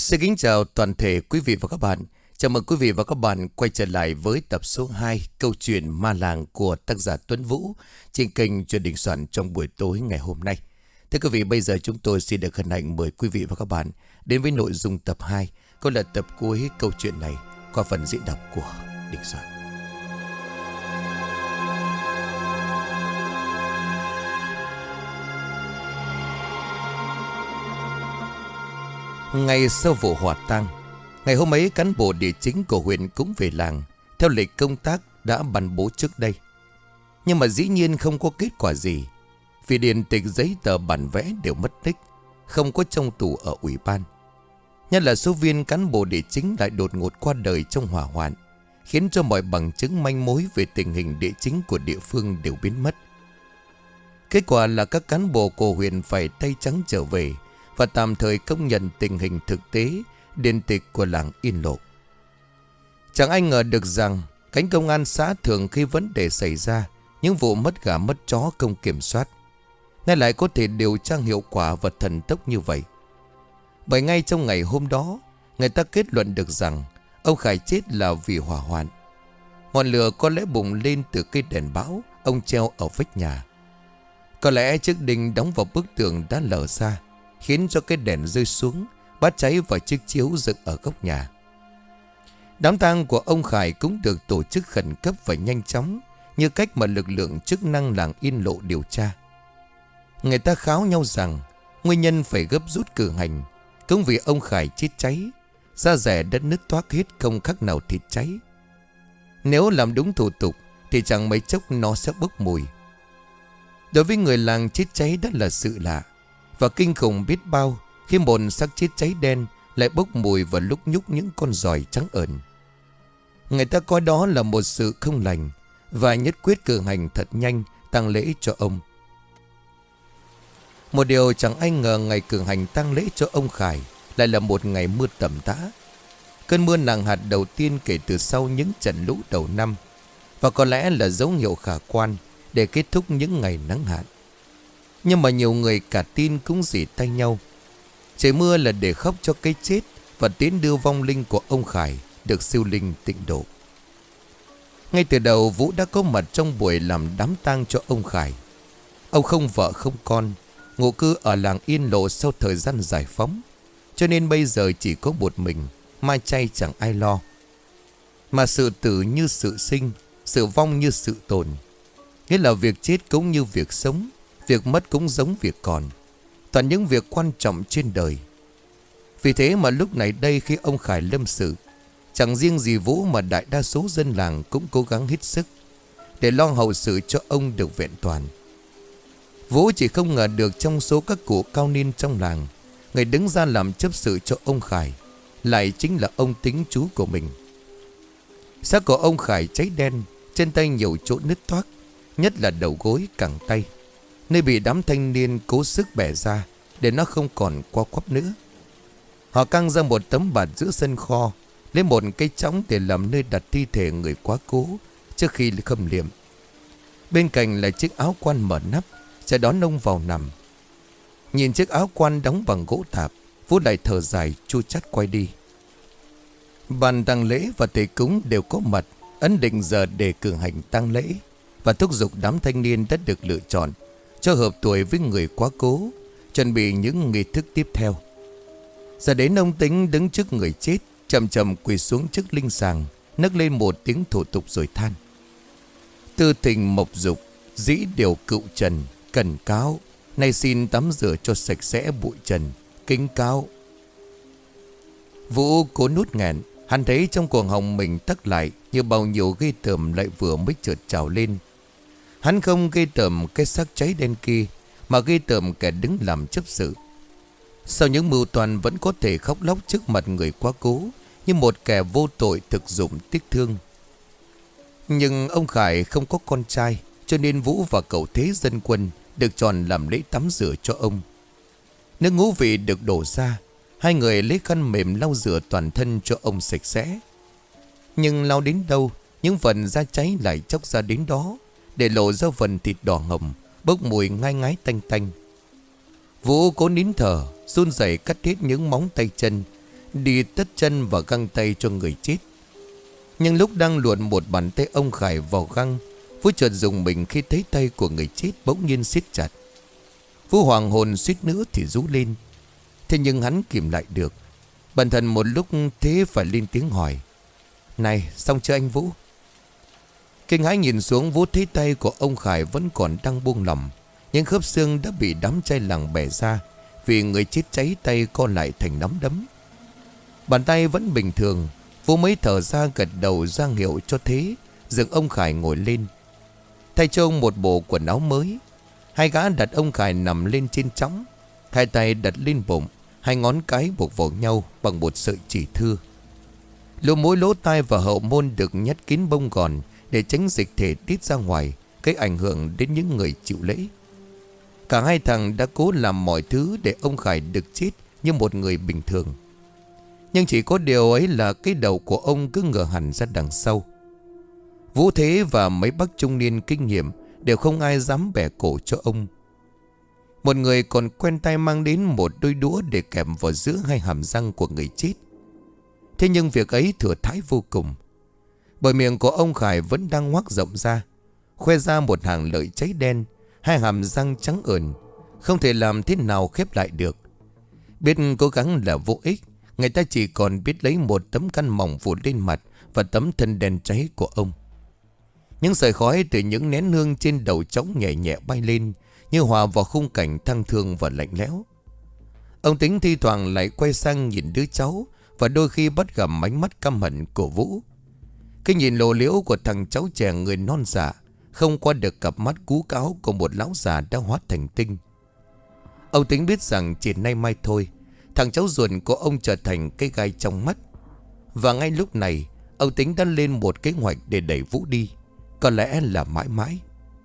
Xin kính chào toàn thể quý vị và các bạn. Chào mừng quý vị và các bạn quay trở lại với tập số 2 câu chuyện Ma Làng của tác giả Tuấn Vũ trên kênh Chuyện Đình Soạn trong buổi tối ngày hôm nay. Thưa quý vị, bây giờ chúng tôi xin được hân hạnh mời quý vị và các bạn đến với nội dung tập 2, cũng là tập cuối câu chuyện này qua phần diễn đọc của Đình Soạn. Ngày sau vụ hỏa tang, ngày hôm ấy cán bộ địa chính của huyện cũng về làng theo lịch công tác đã ban bố trước đây. Nhưng mà dĩ nhiên không có kết quả gì, vì điển tịch giấy tờ bản vẽ đều mất tích, không có trong tủ ở ủy ban. Nhất là số viên cán bộ địa chính lại đột ngột qua đời trong hỏa hoạn, khiến cho mọi bằng chứng manh mối về tình hình địa chính của địa phương đều biến mất. Kết quả là các cán bộ của huyện phải tay trắng trở về và tạm thời công nhận tình hình thực tế điển tịch của làng Yên Lộ. Chẳng ai ngờ được rằng cánh công an xã thường khi vấn đề xảy ra, những vụ mất gà mất chó không kiểm soát, nay lại có thể điều tra hiệu quả và thần tốc như vậy. Bởi ngay trong ngày hôm đó, người ta kết luận được rằng ông Khải chết là vì hỏa hoạn. Ngọn lửa có lẽ bùng lên từ cây đèn bão ông treo ở vách nhà. Có lẽ chiếc đinh đóng vào bức tường đã lở ra, khiến cho cái đèn rơi xuống, bắt cháy vào chiếc chiếu dựng ở góc nhà. Đám tang của ông Khải cũng được tổ chức khẩn cấp và nhanh chóng, như cách mà lực lượng chức năng làng Yên Lộ điều tra. Người ta kháo nhau rằng nguyên nhân phải gấp rút cử hành cũng vì ông Khải chết cháy, da rẻ đất nứt toác hết không khác nào thịt cháy. Nếu làm đúng thủ tục thì chẳng mấy chốc nó sẽ bốc mùi. Đối với người làng, chết cháy đã là sự lạ và kinh khủng biết bao khi một xác chết cháy đen lại bốc mùi và lúc nhúc những con giòi trắng ẩn. Người ta coi đó là một sự không lành và nhất quyết cử hành thật nhanh tang lễ cho ông. Một điều chẳng ai ngờ, ngày cử hành tang lễ cho ông Khải lại là một ngày mưa tầm tã. Cơn mưa nặng hạt đầu tiên kể từ sau những trận lũ đầu năm, và có lẽ là dấu hiệu khả quan để kết thúc những ngày nắng hạn. Nhưng mà nhiều người cả tin cũng rỉ tay nhau. Trời mưa là để khóc cho cái chết và tiến đưa vong linh của ông Khải được siêu linh tịnh độ. Ngay từ đầu, Vũ đã có mặt trong buổi làm đám tang cho ông Khải. Ông không vợ không con, ngụ cư ở làng Yên Lộ sau thời gian giải phóng, cho nên bây giờ chỉ có một mình, mai chay chẳng ai lo. Mà sự tử như sự sinh, sự vong như sự tồn. Nghĩa là việc chết cũng như việc sống, việc mất cũng giống việc còn, toàn những việc quan trọng trên đời. Vì thế mà lúc này đây, khi ông Khải lâm sự, chẳng riêng gì Vũ mà đại đa số dân làng cũng cố gắng hết sức để lo hậu sự cho ông được vẹn toàn. Vũ chỉ không ngờ được trong số các cụ cao niên trong làng, người đứng ra làm chấp sự cho ông Khải lại chính là ông Tính, chú của mình. Xác của ông Khải cháy đen, trên tay nhiều chỗ nứt toác, nhất là đầu gối cẳng tay, nơi bị đám thanh niên cố sức bẻ ra để nó không còn co quắp nữa. Họ căng ra một tấm bạt giữa sân kho, lấy một cây chõng để làm nơi đặt thi thể người quá cố trước khi khâm liệm. Bên cạnh là chiếc áo quan mở nắp sẽ đón ông vào nằm. Nhìn chiếc áo quan đóng bằng gỗ tạp, Vũ lại thở dài chua chát quay đi. Ban tang lễ và thầy cúng đều có mặt, ấn định giờ để cử hành tang lễ và thúc giục đám thanh niên đã được lựa chọn cho hợp tuổi với người quá cố, chuẩn bị những nghi thức tiếp theo. Giờ đến ông Tính đứng trước người chết, chậm chậm quỳ xuống trước linh sàng, nấc lên một tiếng thủ tục rồi than: Tư tình mộc dục, dĩ điều cựu trần, cần cáo, nay xin tắm rửa cho sạch sẽ bụi trần, kính cáo. Vũ cố nuốt nghẹn, hắn thấy trong cuồng họng mình tắc lại như bao nhiêu ghê tởm lại vừa mới chợt trào lên. Hắn không ghê tởm cái xác cháy đen kia, mà ghê tởm kẻ đứng làm chấp sự. Sau những mưu toan vẫn có thể khóc lóc trước mặt người quá cố như một kẻ vô tội thực dụng tiếc thương. Nhưng ông Khải không có con trai, cho nên Vũ và cậu Thế Dân Quân được chọn làm lễ tắm rửa cho ông. Nước ngũ vị được đổ ra, hai người lấy khăn mềm lau rửa toàn thân cho ông sạch sẽ. Nhưng lau đến đâu, những phần da cháy lại chóc ra đến đó, để lộ ra phần thịt đỏ ngầu, bốc mùi ngai ngái tanh tanh. Vũ cố nín thở, run rẩy cắt hết những móng tay chân đi tất chân và găng tay cho người chết. Nhưng lúc đang luồn một bàn tay ông Khải vào găng, Vũ chợt dùng mình khi thấy tay của người chết bỗng nhiên siết chặt. Vũ hoàng hồn suýt nữa thì rú lên. Thế nhưng hắn kìm lại được. Bản thân một lúc thế phải lên tiếng hỏi: "Này, xong chưa anh Vũ?" Kinh hãi nhìn xuống, Vũ thấy tay của ông Khải vẫn còn đang buông lỏng. Những khớp xương đã bị đám chai làng bẻ ra, vì người chết cháy tay co lại thành nắm đấm. Bàn tay vẫn bình thường. Vũ mới thở ra gật đầu ra hiệu cho thế, dựng ông Khải ngồi lên. Thay cho ông một bộ quần áo mới. Hai gã đặt ông Khải nằm lên trên chõng, hai tay đặt lên bụng, hai ngón cái buộc vào nhau bằng một sợi chỉ thưa. Lỗ mũi, lỗ tai và hậu môn được nhét kín bông gòn để tránh dịch thể tiết ra ngoài, gây ảnh hưởng đến những người chịu lễ. Cả hai thằng đã cố làm mọi thứ để ông Khải được chết như một người bình thường. Nhưng chỉ có điều ấy là cái đầu của ông cứ ngửa hẳn ra đằng sau. Vũ Thế và mấy bác trung niên kinh nghiệm đều không ai dám bẻ cổ cho ông. Một người còn quen tay mang đến một đôi đũa để kèm vào giữa hai hàm răng của người chết. Thế nhưng việc ấy thừa thãi vô cùng. Bởi miệng của ông Khải vẫn đang ngoác rộng ra, khoe ra một hàng lợi cháy đen, hai hàm răng trắng ẩn, không thể làm thế nào khép lại được. Biết cố gắng là vô ích, người ta chỉ còn biết lấy một tấm khăn mỏng phủ lên mặt và tấm thân đen cháy của ông. Những sợi khói từ những nén hương trên đầu trống nhẹ nhẹ bay lên, như hòa vào khung cảnh thăng thương và lạnh lẽo. Ông Tính thi thoảng lại quay sang nhìn đứa cháu, và đôi khi bắt gặp ánh mắt căm hận của Vũ. Cái nhìn lộ liễu của thằng cháu trẻ người non dạ không qua được cặp mắt cú cáo của một lão già đã hóa thành tinh. Ông Tính biết rằng chỉ nay mai thôi, thằng cháu ruột của ông trở thành cái gai trong mắt. Và ngay lúc này, ông Tính đã lên một kế hoạch để đẩy Vũ đi, có lẽ là mãi mãi.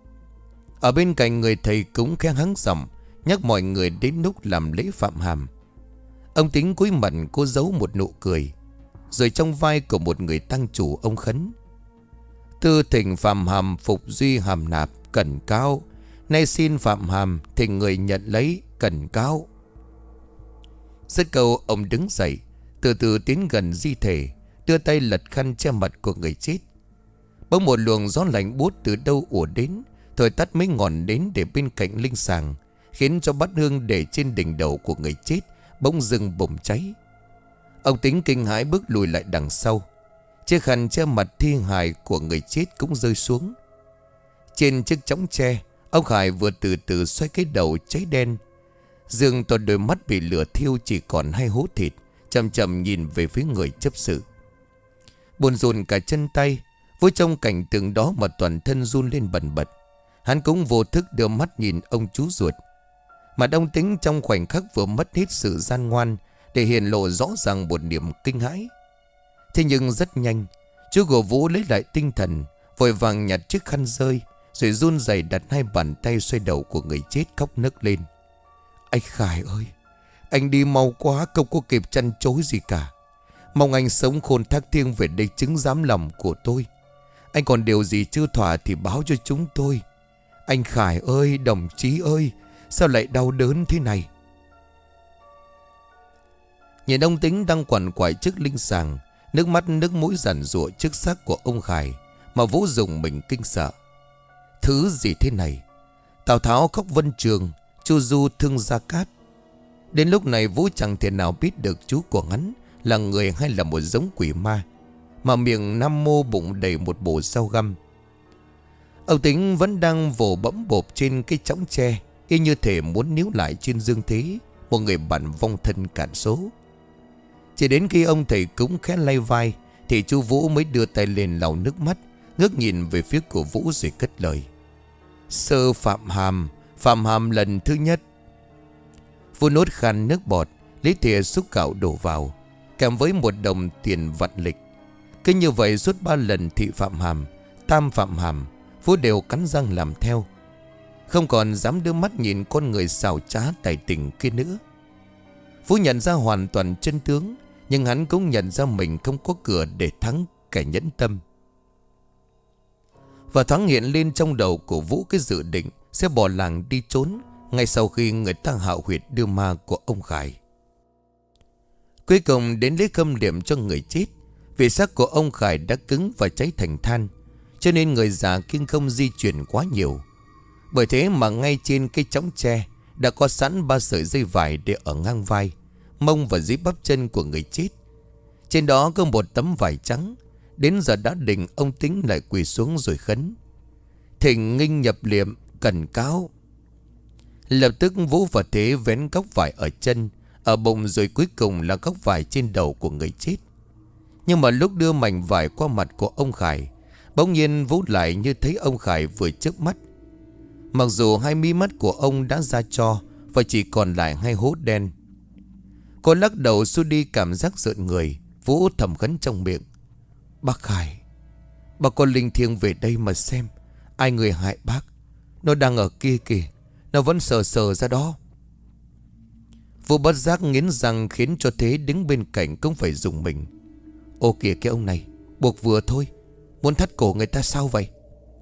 Ở bên cạnh, người thầy cúng khẽ hắng giọng nhắc mọi người đến lúc làm lễ phạm hàm. Ông Tính cúi mặt cố giấu một nụ cười, rồi trong vai của một người tăng chủ ông khấn: "Tư thỉnh phạm hàm phục duy hàm nạp cẩn cao, nay xin phạm hàm thỉnh người nhận lấy cẩn cao." Dứt câu, ông đứng dậy, từ từ tiến gần di thể, đưa tay lật khăn che mặt của người chết. Bỗng một luồng gió lạnh buốt từ đâu ùa đến, thổi tắt mấy ngọn nến để bên cạnh linh sàng, khiến cho bát hương để trên đỉnh đầu của người chết bỗng dưng bùng cháy. Ông Tính kinh hãi bước lùi lại đằng sau. Chiếc khăn che mặt thi hài của người chết cũng rơi xuống. Trên chiếc chõng tre, ông Khải vừa từ từ xoay cái đầu cháy đen. Dương toàn đôi mắt bị lửa thiêu chỉ còn hai hố thịt, chậm chậm nhìn về phía người chấp sự. Buồn rùn cả chân tay. Với trong cảnh tượng đó mà toàn thân run lên bần bật. Hắn cũng vô thức đưa mắt nhìn ông chú ruột. Mà ông Tính trong khoảnh khắc vừa mất hết sự gian ngoan, để hiện lộ rõ ràng một niềm kinh hãi. Thế nhưng rất nhanh, chú của Vũ lấy lại tinh thần, vội vàng nhặt chiếc khăn rơi, rồi run rẩy đặt hai bàn tay xoay đầu của người chết, khóc nấc lên: "Anh Khải ơi, anh đi mau quá, không có kịp chăn chối gì cả. Mong anh sống khôn thác thiêng về đây chứng giám lòng của tôi. Anh còn điều gì chưa thỏa thì báo cho chúng tôi. Anh Khải ơi, đồng chí ơi, sao lại đau đớn thế này?" Nhìn ông Tính đang quằn quại trước linh sàng, nước mắt nước mũi giàn giụa trước xác của ông Khải, mà Vũ dùng mình kinh sợ. Thứ gì thế này? Tào Tháo khóc Vân Trường, Chu Du thương Gia Cát. Đến lúc này Vũ chẳng thể nào biết được chú của hắn là người hay là một giống quỷ ma, mà miệng nam mô bụng đầy một bộ rau găm. Ông Tính vẫn đang vồ bẫm bộp trên cái chõng tre, y như thể muốn níu lại trên dương thế một người bạn vong thân cạn số. Chỉ đến khi ông thầy cúng khẽ lay vai, thì chú Vũ mới đưa tay lên lau nước mắt, ngước nhìn về phía của Vũ rồi cất lời: "Sơ phạm hàm lần thứ nhất." Vũ nốt khan nước bọt, lấy thìa xúc gạo đổ vào, kèm với một đồng tiền vạn lịch. Cứ như vậy suốt 3 lần thị phạm hàm, tam phạm hàm, Vũ đều cắn răng làm theo, không còn dám đưa mắt nhìn con người xảo trá tài tình kia nữa. Vũ nhận ra hoàn toàn chân tướng, nhưng hắn cũng nhận ra mình không có cửa để thắng kẻ nhẫn tâm. Và thoáng hiện lên trong đầu của Vũ cái dự định sẽ bỏ làng đi trốn ngay sau khi người ta hạo huyệt đưa ma của ông Khải. Cuối cùng đến lấy khâm liệm cho người chết. Vì xác của ông Khải đã cứng và cháy thành than, cho nên người già kiêng không di chuyển quá nhiều. Bởi thế mà ngay trên cây chõng tre đã có sẵn 3 sợi dây vải để ở ngang vai, mông và dưới bắp chân của người chết. Trên đó có một tấm vải trắng. Đến giờ đã định, ông Tính lại quỳ xuống rồi khấn: Thỉnh nghinh nhập liệm, cẩn cáo. Lập tức Vũ và Thế vén góc vải ở chân, ở bụng, rồi cuối cùng là góc vải trên đầu của người chết. Nhưng mà lúc đưa mảnh vải qua mặt của ông Khải, bỗng nhiên Vũ lại như thấy ông Khải vừa chớp mắt. Mặc dù hai mí mắt của ông đã ra tro và chỉ còn lại hai hố đen. Cô lắc đầu xua đi cảm giác rợn người. Vũ thầm khấn trong miệng: Bác Khải, bác con linh thiêng về đây mà xem. Ai người hại bác? Nó đang ở kia kìa. Nó vẫn sờ sờ ra đó. Vũ bất giác nghiến răng, khiến cho Thế đứng bên cạnh cũng phải dùng mình. Ô kìa, cái ông này buộc vừa thôi, muốn thắt cổ người ta sao vậy?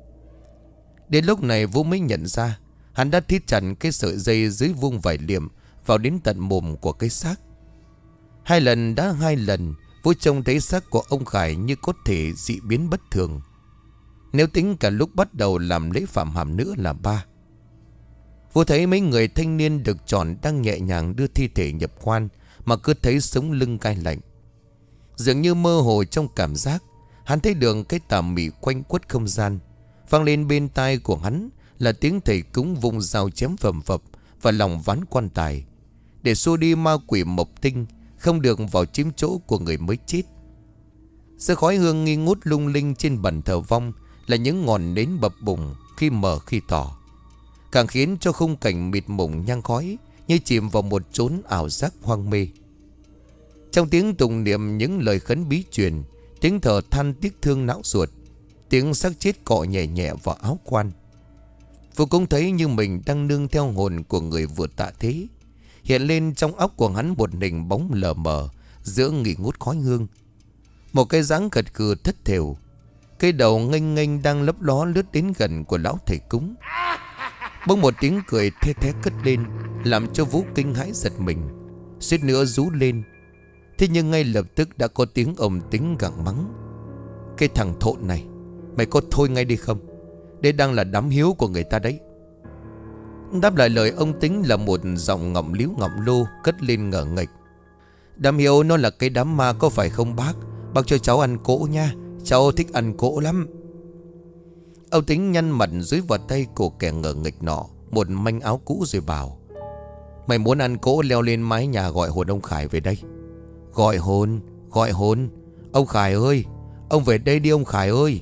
Đến lúc này Vũ mới nhận ra hắn đã thít chặt cái sợi dây dưới vuông vải liệm vào đến tận mồm của cái xác. Hai lần Vũ trông thấy xác của ông Khải như có thể dị biến bất thường. Nếu tính cả lúc bắt đầu làm lễ phạm hàm nữa là 3. Vũ thấy mấy người thanh niên được chọn đang nhẹ nhàng đưa thi thể nhập quan, mà cứ thấy sống lưng cay lạnh. Dường như mơ hồ trong cảm giác, hắn thấy được cái tà mị quanh quất không gian. Vang lên bên tai của hắn là tiếng thầy cúng vung dao chém phầm phập và lòng ván quan tài, để xua đi ma quỷ mộc tinh không được vào chiếm chỗ của người mới chết. Sơ khói hương nghi ngút lung linh trên bàn thờ vong là những ngọn nến bập bùng khi mờ khi tỏ, càng khiến cho khung cảnh mịt mùng nhang khói như chìm vào một chốn ảo giác hoang mê. Trong tiếng tụng niệm những lời khấn bí truyền, tiếng thở than tiếc thương não ruột, tiếng xác chết cọ nhẹ nhẹ vào áo quan, Vũ cũng thấy như mình đang nương theo hồn của người vừa tạ thế. Hiện lên trong óc của hắn một hình bóng lờ mờ giữa nghỉ ngút khói hương. Một cái dáng gật gù thất thểu, cái đầu nghênh nghênh đang lấp ló lướt đến gần của lão thầy cúng. Bỗng một tiếng cười the thé cất lên, làm cho Vũ kinh hãi giật mình, suýt nữa rú lên. Thế nhưng ngay lập tức đã có tiếng ông Tính gặng mắng: Cái thằng thộn này, mày có thôi ngay đi không? Đây đang là đám hiếu của người ta đấy. Đáp lại lời ông Tính là một giọng ngọng líu ngọng lô cất lên ngờ nghệch: Đám hiếu nó là cái đám ma có phải không bác? Bác cho cháu ăn cỗ nha, cháu thích ăn cỗ lắm. Ông Tính nhăn mặt dưới vào tay của kẻ ngờ nghệch nọ một manh áo cũ rồi bảo: Mày muốn ăn cỗ leo lên mái nhà gọi hồn ông Khải về đây. Gọi hồn, gọi hồn. Ông Khải ơi, ông về đây đi ông Khải ơi.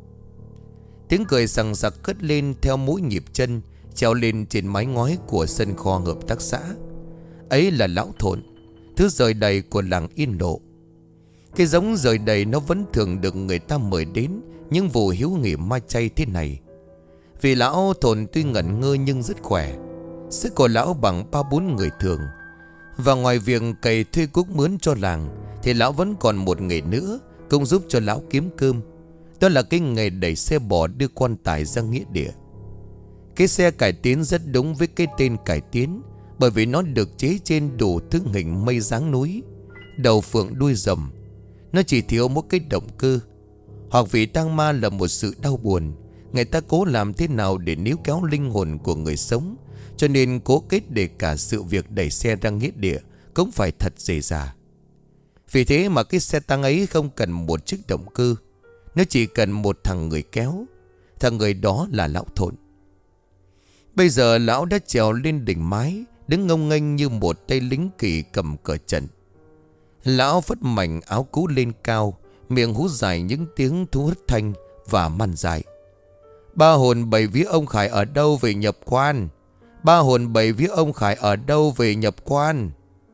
Tiếng cười sằng sặc cất lên theo mỗi nhịp chân treo lên trên mái ngói của sân kho hợp tác xã. Ấy là lão thộn, thứ rời đầy của làng Yên Độ. Cái giống rời đầy nó vẫn thường được người ta mời đến những vụ hiếu nghị ma chay thế này. Vì lão thộn tuy ngẩn ngơ nhưng rất khỏe, sức của lão bằng 3-4 người thường. Và ngoài việc cày thuê cuốc mướn cho làng, thì lão vẫn còn một nghề nữa cũng giúp cho lão kiếm cơm. Đó là cái nghề đẩy xe bò đưa quan tài ra nghĩa địa. Cái xe cải tiến rất đúng với cái tên cải tiến, bởi vì nó được chế trên đủ thứ hình mây dáng núi, đầu phượng đuôi rồng. Nó chỉ thiếu một cái động cơ. Hoặc vì tang ma là một sự đau buồn, người ta cố làm thế nào để níu kéo linh hồn của người sống, cho nên cố kết để cả sự việc đẩy xe ra nghĩa địa cũng phải thật dễ dàng. Vì thế mà cái xe tăng ấy không cần một chiếc động cơ, nó chỉ cần một thằng người kéo. Thằng người đó là lão thộn. Bây giờ lão đã trèo lên đỉnh mái, đứng ngông nghênh như một tay lính kỳ cầm cờ trận. Lão phất mảnh áo cũ lên cao, miệng hú dài những tiếng thú hất thanh và man dại: Ba hồn bảy vía ông Khải ở đâu về nhập quan? Ba hồn bảy vía ông Khải ở đâu về nhập quan?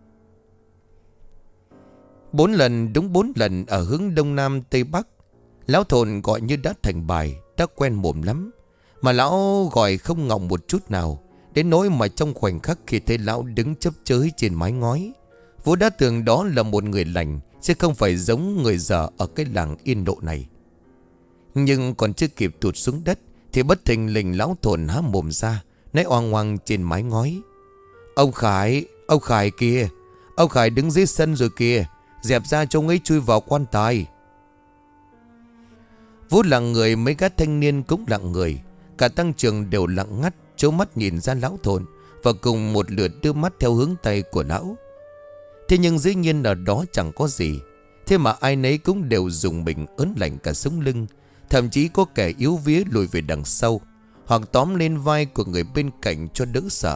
4 lần, đúng 4 lần ở hướng đông nam tây bắc. Lão thộn gọi như đã thành bài, đã quen mồm lắm. Mà lão gọi không ngọng một chút nào, đến nỗi mà trong khoảnh khắc khi thấy lão đứng chớp chới trên mái ngói, Vũ đã tưởng đó là một người lành, chứ không phải giống người dở ở cái làng Yên Độ này. Nhưng còn chưa kịp tụt xuống đất thì bất thình lình lão thộn há mồm ra, nói oang oang trên mái ngói: Ông Khải kìa, Ông Khải đứng dưới sân rồi kìa, dẹp ra cho ông ấy chui vào quan tài. Vũ lặng người, mấy gã thanh niên cũng lặng người. Cả tăng trường đều lặng ngắt, trố mắt nhìn ra lão Thộn và cùng một lượt đưa mắt theo hướng tay của lão. Thế nhưng dĩ nhiên ở đó chẳng có gì. Thế mà ai nấy cũng đều dùng mình ớn lạnh cả sống lưng. Thậm chí có kẻ yếu vía lùi về đằng sau, hoặc tóm lên vai của người bên cạnh cho đỡ sợ.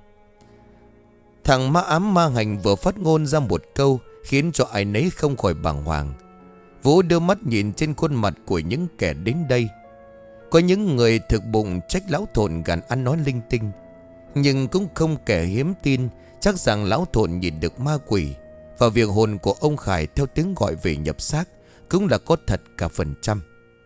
Thằng ma ám ma hành vừa phát ngôn ra một câu khiến cho ai nấy không khỏi bàng hoàng. Vũ đưa mắt nhìn trên khuôn mặt của những kẻ đến đây. Có những người thực bụng trách lão Thộn gàn ăn nói linh tinh, nhưng cũng không kẻ hiếm tin chắc rằng lão Thộn nhìn được ma quỷ. Và việc hồn của ông Khải theo tiếng gọi về nhập xác cũng là có thật cả phần trăm.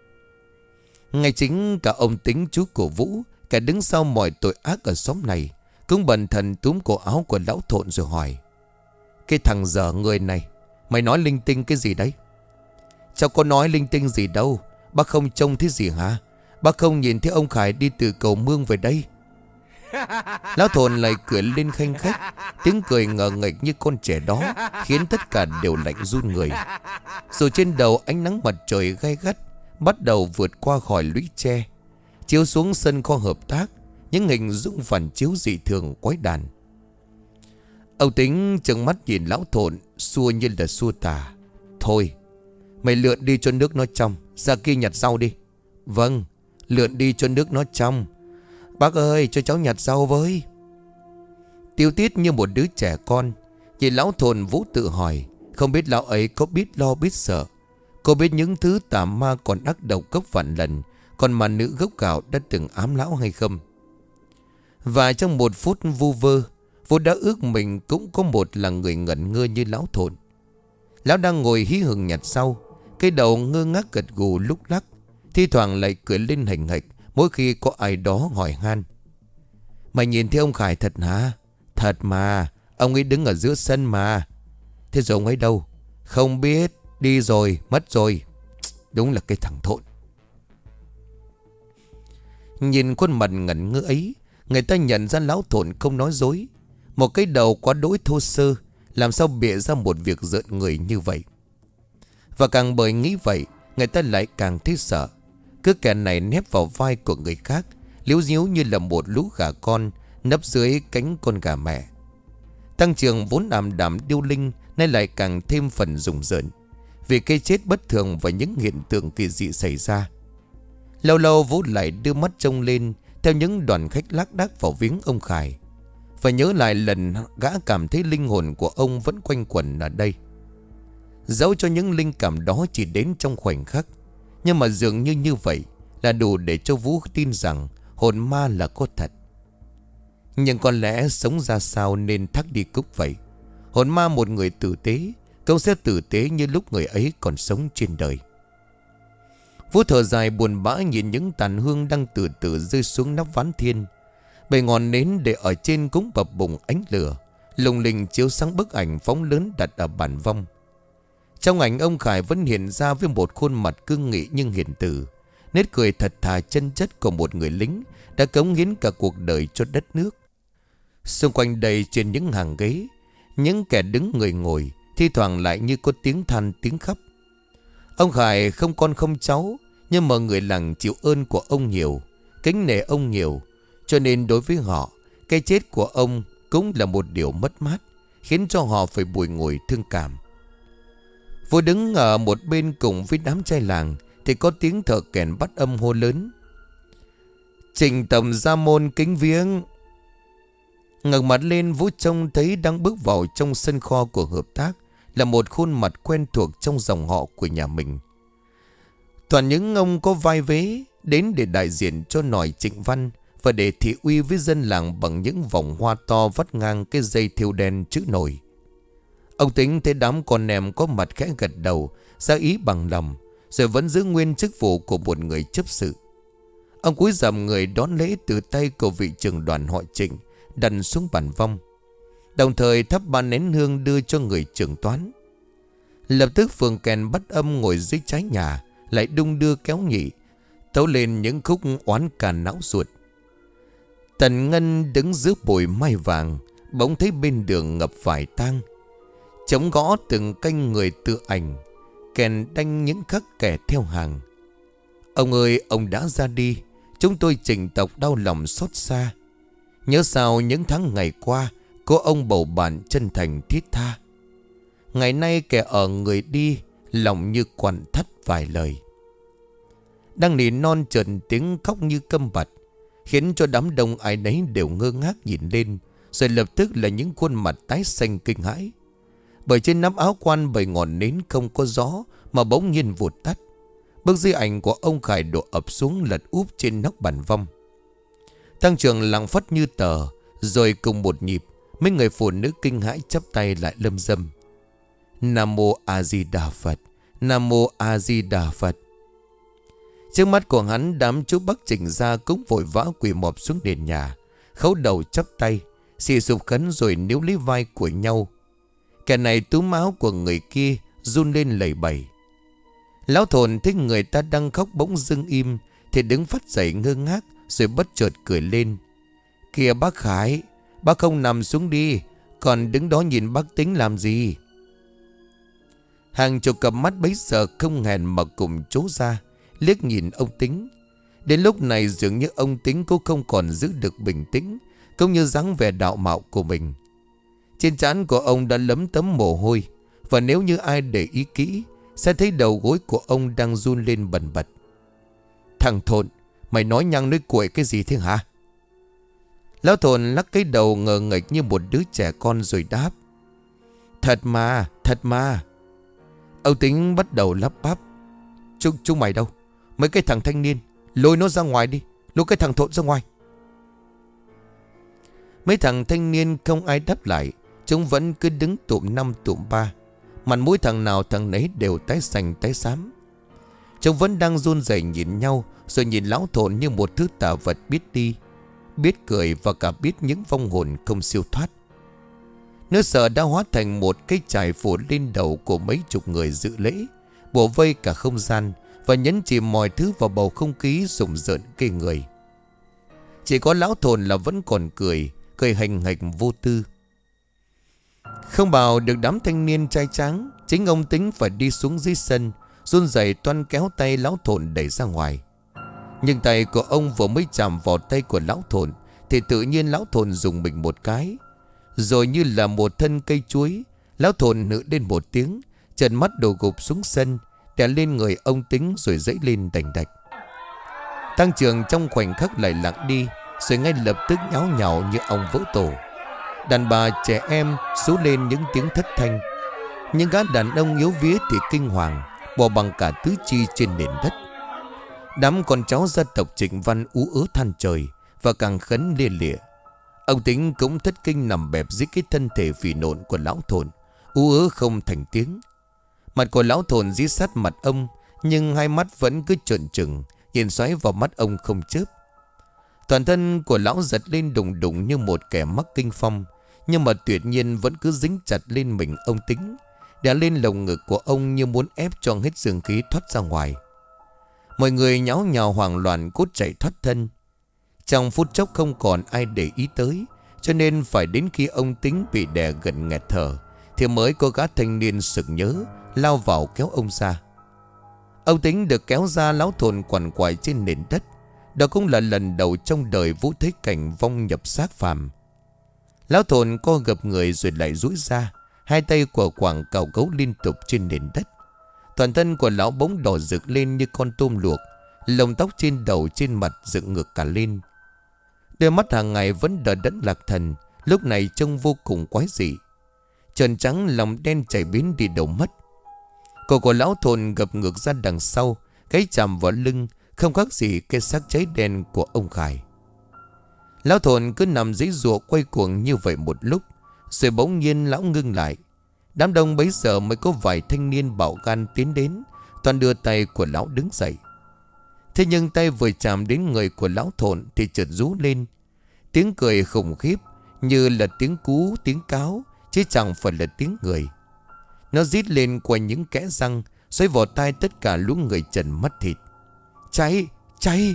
Ngay chính cả ông Tính, chú của Vũ, kẻ đứng sau mọi tội ác ở xóm này, cũng bần thần túm cổ áo của lão Thộn rồi hỏi: cái thằng dở người này, mày nói linh tinh cái gì đấy? Cháu có nói linh tinh gì đâu. Bác không trông thấy gì hả? Bác không nhìn thấy ông Khải đi từ cầu mương về đây? Lão Thộn lại cười lên khanh khách. Tiếng cười ngờ nghệch như con trẻ đó khiến tất cả đều lạnh run người. Rồi trên đầu ánh nắng mặt trời gay gắt bắt đầu vượt qua khỏi lũy tre, chiếu xuống sân kho hợp tác. Những hình dung phản chiếu dị thường quái đản. Ông Tính trừng mắt nhìn lão Thộn, xua như là xua tà: thôi, mày lượn đi cho nước nó trong, ra kia nhặt rau đi. Vâng, lượn đi cho nước nó trong. Bác ơi, cho cháu nhặt rau với. Tiêu tiết như một đứa trẻ con, nhìn lão Thộn, Vũ tự hỏi không biết lão ấy có biết lo biết sợ, có biết những thứ tà ma còn ác độc gấp vạn lần còn mà nữ gốc gạo đã từng ám lão hay không. Và trong một phút vu vơ, Vũ đã ước mình cũng có một là người ngẩn ngơ như lão Thộn. Lão đang ngồi hí hửng nhặt rau, cái đầu ngơ ngác gật gù lúc lắc, thi thoảng lại cười lên hành hạch mỗi khi có ai đó hỏi han: mày nhìn thấy ông Khải thật hả? Thật mà, ông ấy đứng ở giữa sân mà. Thế rồi ông ấy đâu? Không biết, đi rồi, mất rồi. Đúng là cái thằng Thộn. Nhìn khuôn mặt ngẩn ngơ ấy, người ta nhận ra lão Thộn không nói dối. Một cái đầu quá đỗi thô sơ, làm sao bịa ra một việc rợn người như vậy. Và càng bởi nghĩ vậy, người ta lại càng thấy sợ. Cứ kẻ này nép vào vai của người khác, líu díu như là một lũ gà con nấp dưới cánh con gà mẹ. Tăng Trường vốn ảm đạm điêu linh nay lại càng thêm phần rùng rợn, vì cái chết bất thường và những hiện tượng kỳ dị xảy ra. Lâu lâu Vũ lại đưa mắt trông lên theo những đoàn khách lác đác vào viếng ông Khải, và nhớ lại lần gã cảm thấy linh hồn của ông vẫn quanh quẩn ở đây. Dẫu cho những linh cảm đó chỉ đến trong khoảnh khắc, nhưng mà dường như vậy là đủ để cho Vũ tin rằng hồn ma là có thật. Nhưng có lẽ sống ra sao nên thắc đi cũng vậy. Hồn ma một người tử tế cũng sẽ tử tế như lúc người ấy còn sống trên đời. Vũ thở dài buồn bã nhìn những tàn hương đang từ từ rơi xuống nắp ván thiên. 7 ngọn nến để ở trên cũng bập bùng ánh lửa, lung linh chiếu sáng bức ảnh phóng lớn đặt ở bàn vong. Trong ảnh, ông Khải vẫn hiện ra với một khuôn mặt cương nghị nhưng hiền từ, nét cười thật thà chân chất của một người lính đã cống hiến cả cuộc đời cho đất nước. Xung quanh đây trên những hàng ghế, những kẻ đứng người ngồi, thi thoảng lại như có tiếng than tiếng khóc. Ông Khải không con không cháu, nhưng mà người làng chịu ơn của ông nhiều, kính nể ông nhiều, cho nên đối với họ, cái chết của ông cũng là một điều mất mát, khiến cho họ phải bùi ngùi thương cảm. Vừa đứng ở một bên cùng với đám trai làng thì có tiếng thợ kèn bắt âm hô lớn: Trình tầm gia môn kính viếng. Ngẩng mặt lên, Vũ trông thấy đang bước vào trong sân kho của hợp tác là một khuôn mặt quen thuộc trong dòng họ của nhà mình. Toàn những ông có vai vế đến để đại diện cho nòi Trịnh Văn và để thị uy với dân làng bằng những vòng hoa to vắt ngang cái dây thêu đen chữ nổi. Ông Tính thấy đám con em có mặt khẽ gật đầu ra ý bằng lòng, rồi vẫn giữ nguyên chức vụ của một người chấp sự. Ông cúi rằm người đón lễ từ tay của vị trưởng đoàn họ Trịnh đặt xuống bàn vong, đồng thời thắp 3 nén hương đưa cho người trưởng toán. Lập tức phường kèn bắt âm ngồi dưới trái nhà lại đung đưa kéo nhị, tấu lên những khúc oán càn não ruột. Tần Ngân đứng giữa bụi mai vàng, bỗng thấy bên đường ngập vải tang. Trống gõ từng canh người tự ảnh, kèn đanh những khắc kẻ theo hàng. Ông ơi, ông đã ra đi, chúng tôi chỉnh tộc đau lòng xót xa. Nhớ sao những tháng ngày qua, có ông bầu bạn chân thành thiết tha. Ngày nay kẻ ở người đi, lòng như quặn thắt vài lời. Đang nỉ non chợt tiếng khóc như câm bặt, khiến cho đám đông ai nấy đều ngơ ngác nhìn lên. Rồi lập tức là những khuôn mặt tái xanh kinh hãi. Bởi trên nắp áo quan 7 ngọn nến không có gió mà bỗng nhiên vụt tắt. Bức di ảnh của ông Khải đổ ập xuống lật úp trên nóc bàn vong. Tăng Trường lặng phất như tờ. Rồi cùng một nhịp, mấy người phụ nữ kinh hãi chắp tay lại lâm dâm. Nam Mô A Di Đà Phật, Nam Mô A Di Đà Phật. Trước mắt của hắn, đám chú Bắc Trình ra cũng vội vã quỳ mọp xuống nền nhà, khấu đầu chắp tay, xì sụp khấn rồi níu lấy vai của nhau. Kẻ này túm áo của người kia, run lên lẩy bẩy. Lão Thồn thấy người ta đang khóc bỗng dưng im, thì đứng phát dậy ngơ ngác, rồi bất chợt cười lên. Kìa bác Khải, bác không nằm xuống đi, còn đứng đó nhìn bác Tính làm gì? Hàng chục cặp mắt bấy giờ không hèn mà cùng trố ra, liếc nhìn ông Tính. Đến lúc này dường như ông Tính cũng không còn giữ được bình tĩnh, cũng như dáng vẻ đạo mạo của mình. Trên trán của ông đã lấm tấm mồ hôi, và nếu như ai để ý kỹ, sẽ thấy đầu gối của ông đang run lên bần bật. Thằng Thồn, mày nói nhăng nói cuội cái gì thế hả? Lão Thồn lắc cái đầu ngờ nghệch như một đứa trẻ con rồi đáp. Thật mà, thật mà. Ông Tính bắt đầu lắp bắp. Chúng mày đâu? Mấy cái thằng thanh niên, lôi nó ra ngoài đi, lôi cái thằng Thồn ra ngoài. Mấy thằng thanh niên không ai đáp lại. Chúng vẫn cứ đứng tụm năm tụm ba. Mặt mũi thằng nào thằng nấy đều tái xanh tái xám. Chúng vẫn đang run rẩy nhìn nhau, rồi nhìn lão Thồn như một thứ tà vật biết đi, biết cười và cả biết những vong hồn không siêu thoát. Nỗi sợ đã hóa thành một cái chài phủ lên đầu của mấy chục người dự lễ, bủa vây cả không gian và nhấn chìm mọi thứ vào bầu không khí rùng rợn ghê người. Chỉ có lão Thồn là vẫn còn cười hành hạch vô tư. Không bảo được đám thanh niên trai tráng, chính ông Tính phải đi xuống dưới sân, run rẩy toan kéo tay lão Thồn đẩy ra ngoài. Nhưng tay của ông vừa mới chạm vào tay của lão Thồn, thì tự nhiên lão Thồn dùng mình một cái. Rồi như là một thân cây chuối, lão Thồn nự lên một tiếng, trợn mắt đổ gục xuống sân, đè lên người ông Tính rồi dãy lên đành đạch. Tăng Trường trong khoảnh khắc lại lặng đi, rồi ngay lập tức nháo nhào như ong vỡ tổ. Đàn bà trẻ em rú lên những tiếng thất thanh. Những gã đàn ông yếu vía thì kinh hoàng, bò bằng cả tứ chi trên nền đất. Đám con cháu gia tộc Trịnh Văn ú ớ than trời và càng khấn lia lịa. Ông Tính cũng thất kinh nằm bẹp dưới cái thân thể phì nộn của lão Thồn, ú ớ không thành tiếng. Mặt của lão Thồn dí sát mặt ông, nhưng hai mắt vẫn cứ trợn trừng, nhìn xoáy vào mắt ông không chớp. Toàn thân của lão giật lên đùng đùng như một kẻ mắc kinh phong, nhưng mà tuyệt nhiên vẫn cứ dính chặt lên mình ông Tính, đè lên lồng ngực của ông như muốn ép cho hết dương khí thoát ra ngoài. Mọi người nháo nhào hoảng loạn cốt chạy thoát thân. Trong phút chốc không còn ai để ý tới, cho nên phải đến khi ông Tính bị đè gần nghẹt thở thì mới có gã thanh niên sực nhớ, lao vào kéo ông ra. Ông Tính được kéo ra, lão Thồn quằn quại trên nền đất. Đó cũng là lần đầu trong đời Vũ thấy cảnh vong nhập xác phàm. Lão Thồn co gập người rồi lại duỗi ra, hai tay của quảng cào cấu liên tục trên nền đất. Toàn thân của lão bỗng đỏ rực lên như con tôm luộc, lông tóc trên đầu trên mặt dựng ngược cả lên. Đôi mắt hàng ngày vẫn đờ đẫn lạc thần, lúc này trông vô cùng quái dị. Trần trắng lòng đen chảy biến đi đầu mất. Cổ của lão Thồn gập ngược ra đằng sau, gáy chạm vào lưng, không khác gì cái xác cháy đen của ông Khải. Lão Thồn cứ nằm giãy giụa quay cuồng như vậy một lúc, rồi bỗng nhiên lão ngưng lại. Đám đông bấy giờ mới có vài thanh niên bạo gan tiến đến, toàn đưa tay của lão đứng dậy. Thế nhưng tay vừa chạm đến người của lão Thồn thì chợt rú lên. Tiếng cười khủng khiếp, như là tiếng cú, tiếng cáo, chứ chẳng phải là tiếng người. Nó rít lên qua những kẽ răng, xoáy vào tai tất cả lũ người trần mắt thịt. Cháy, cháy.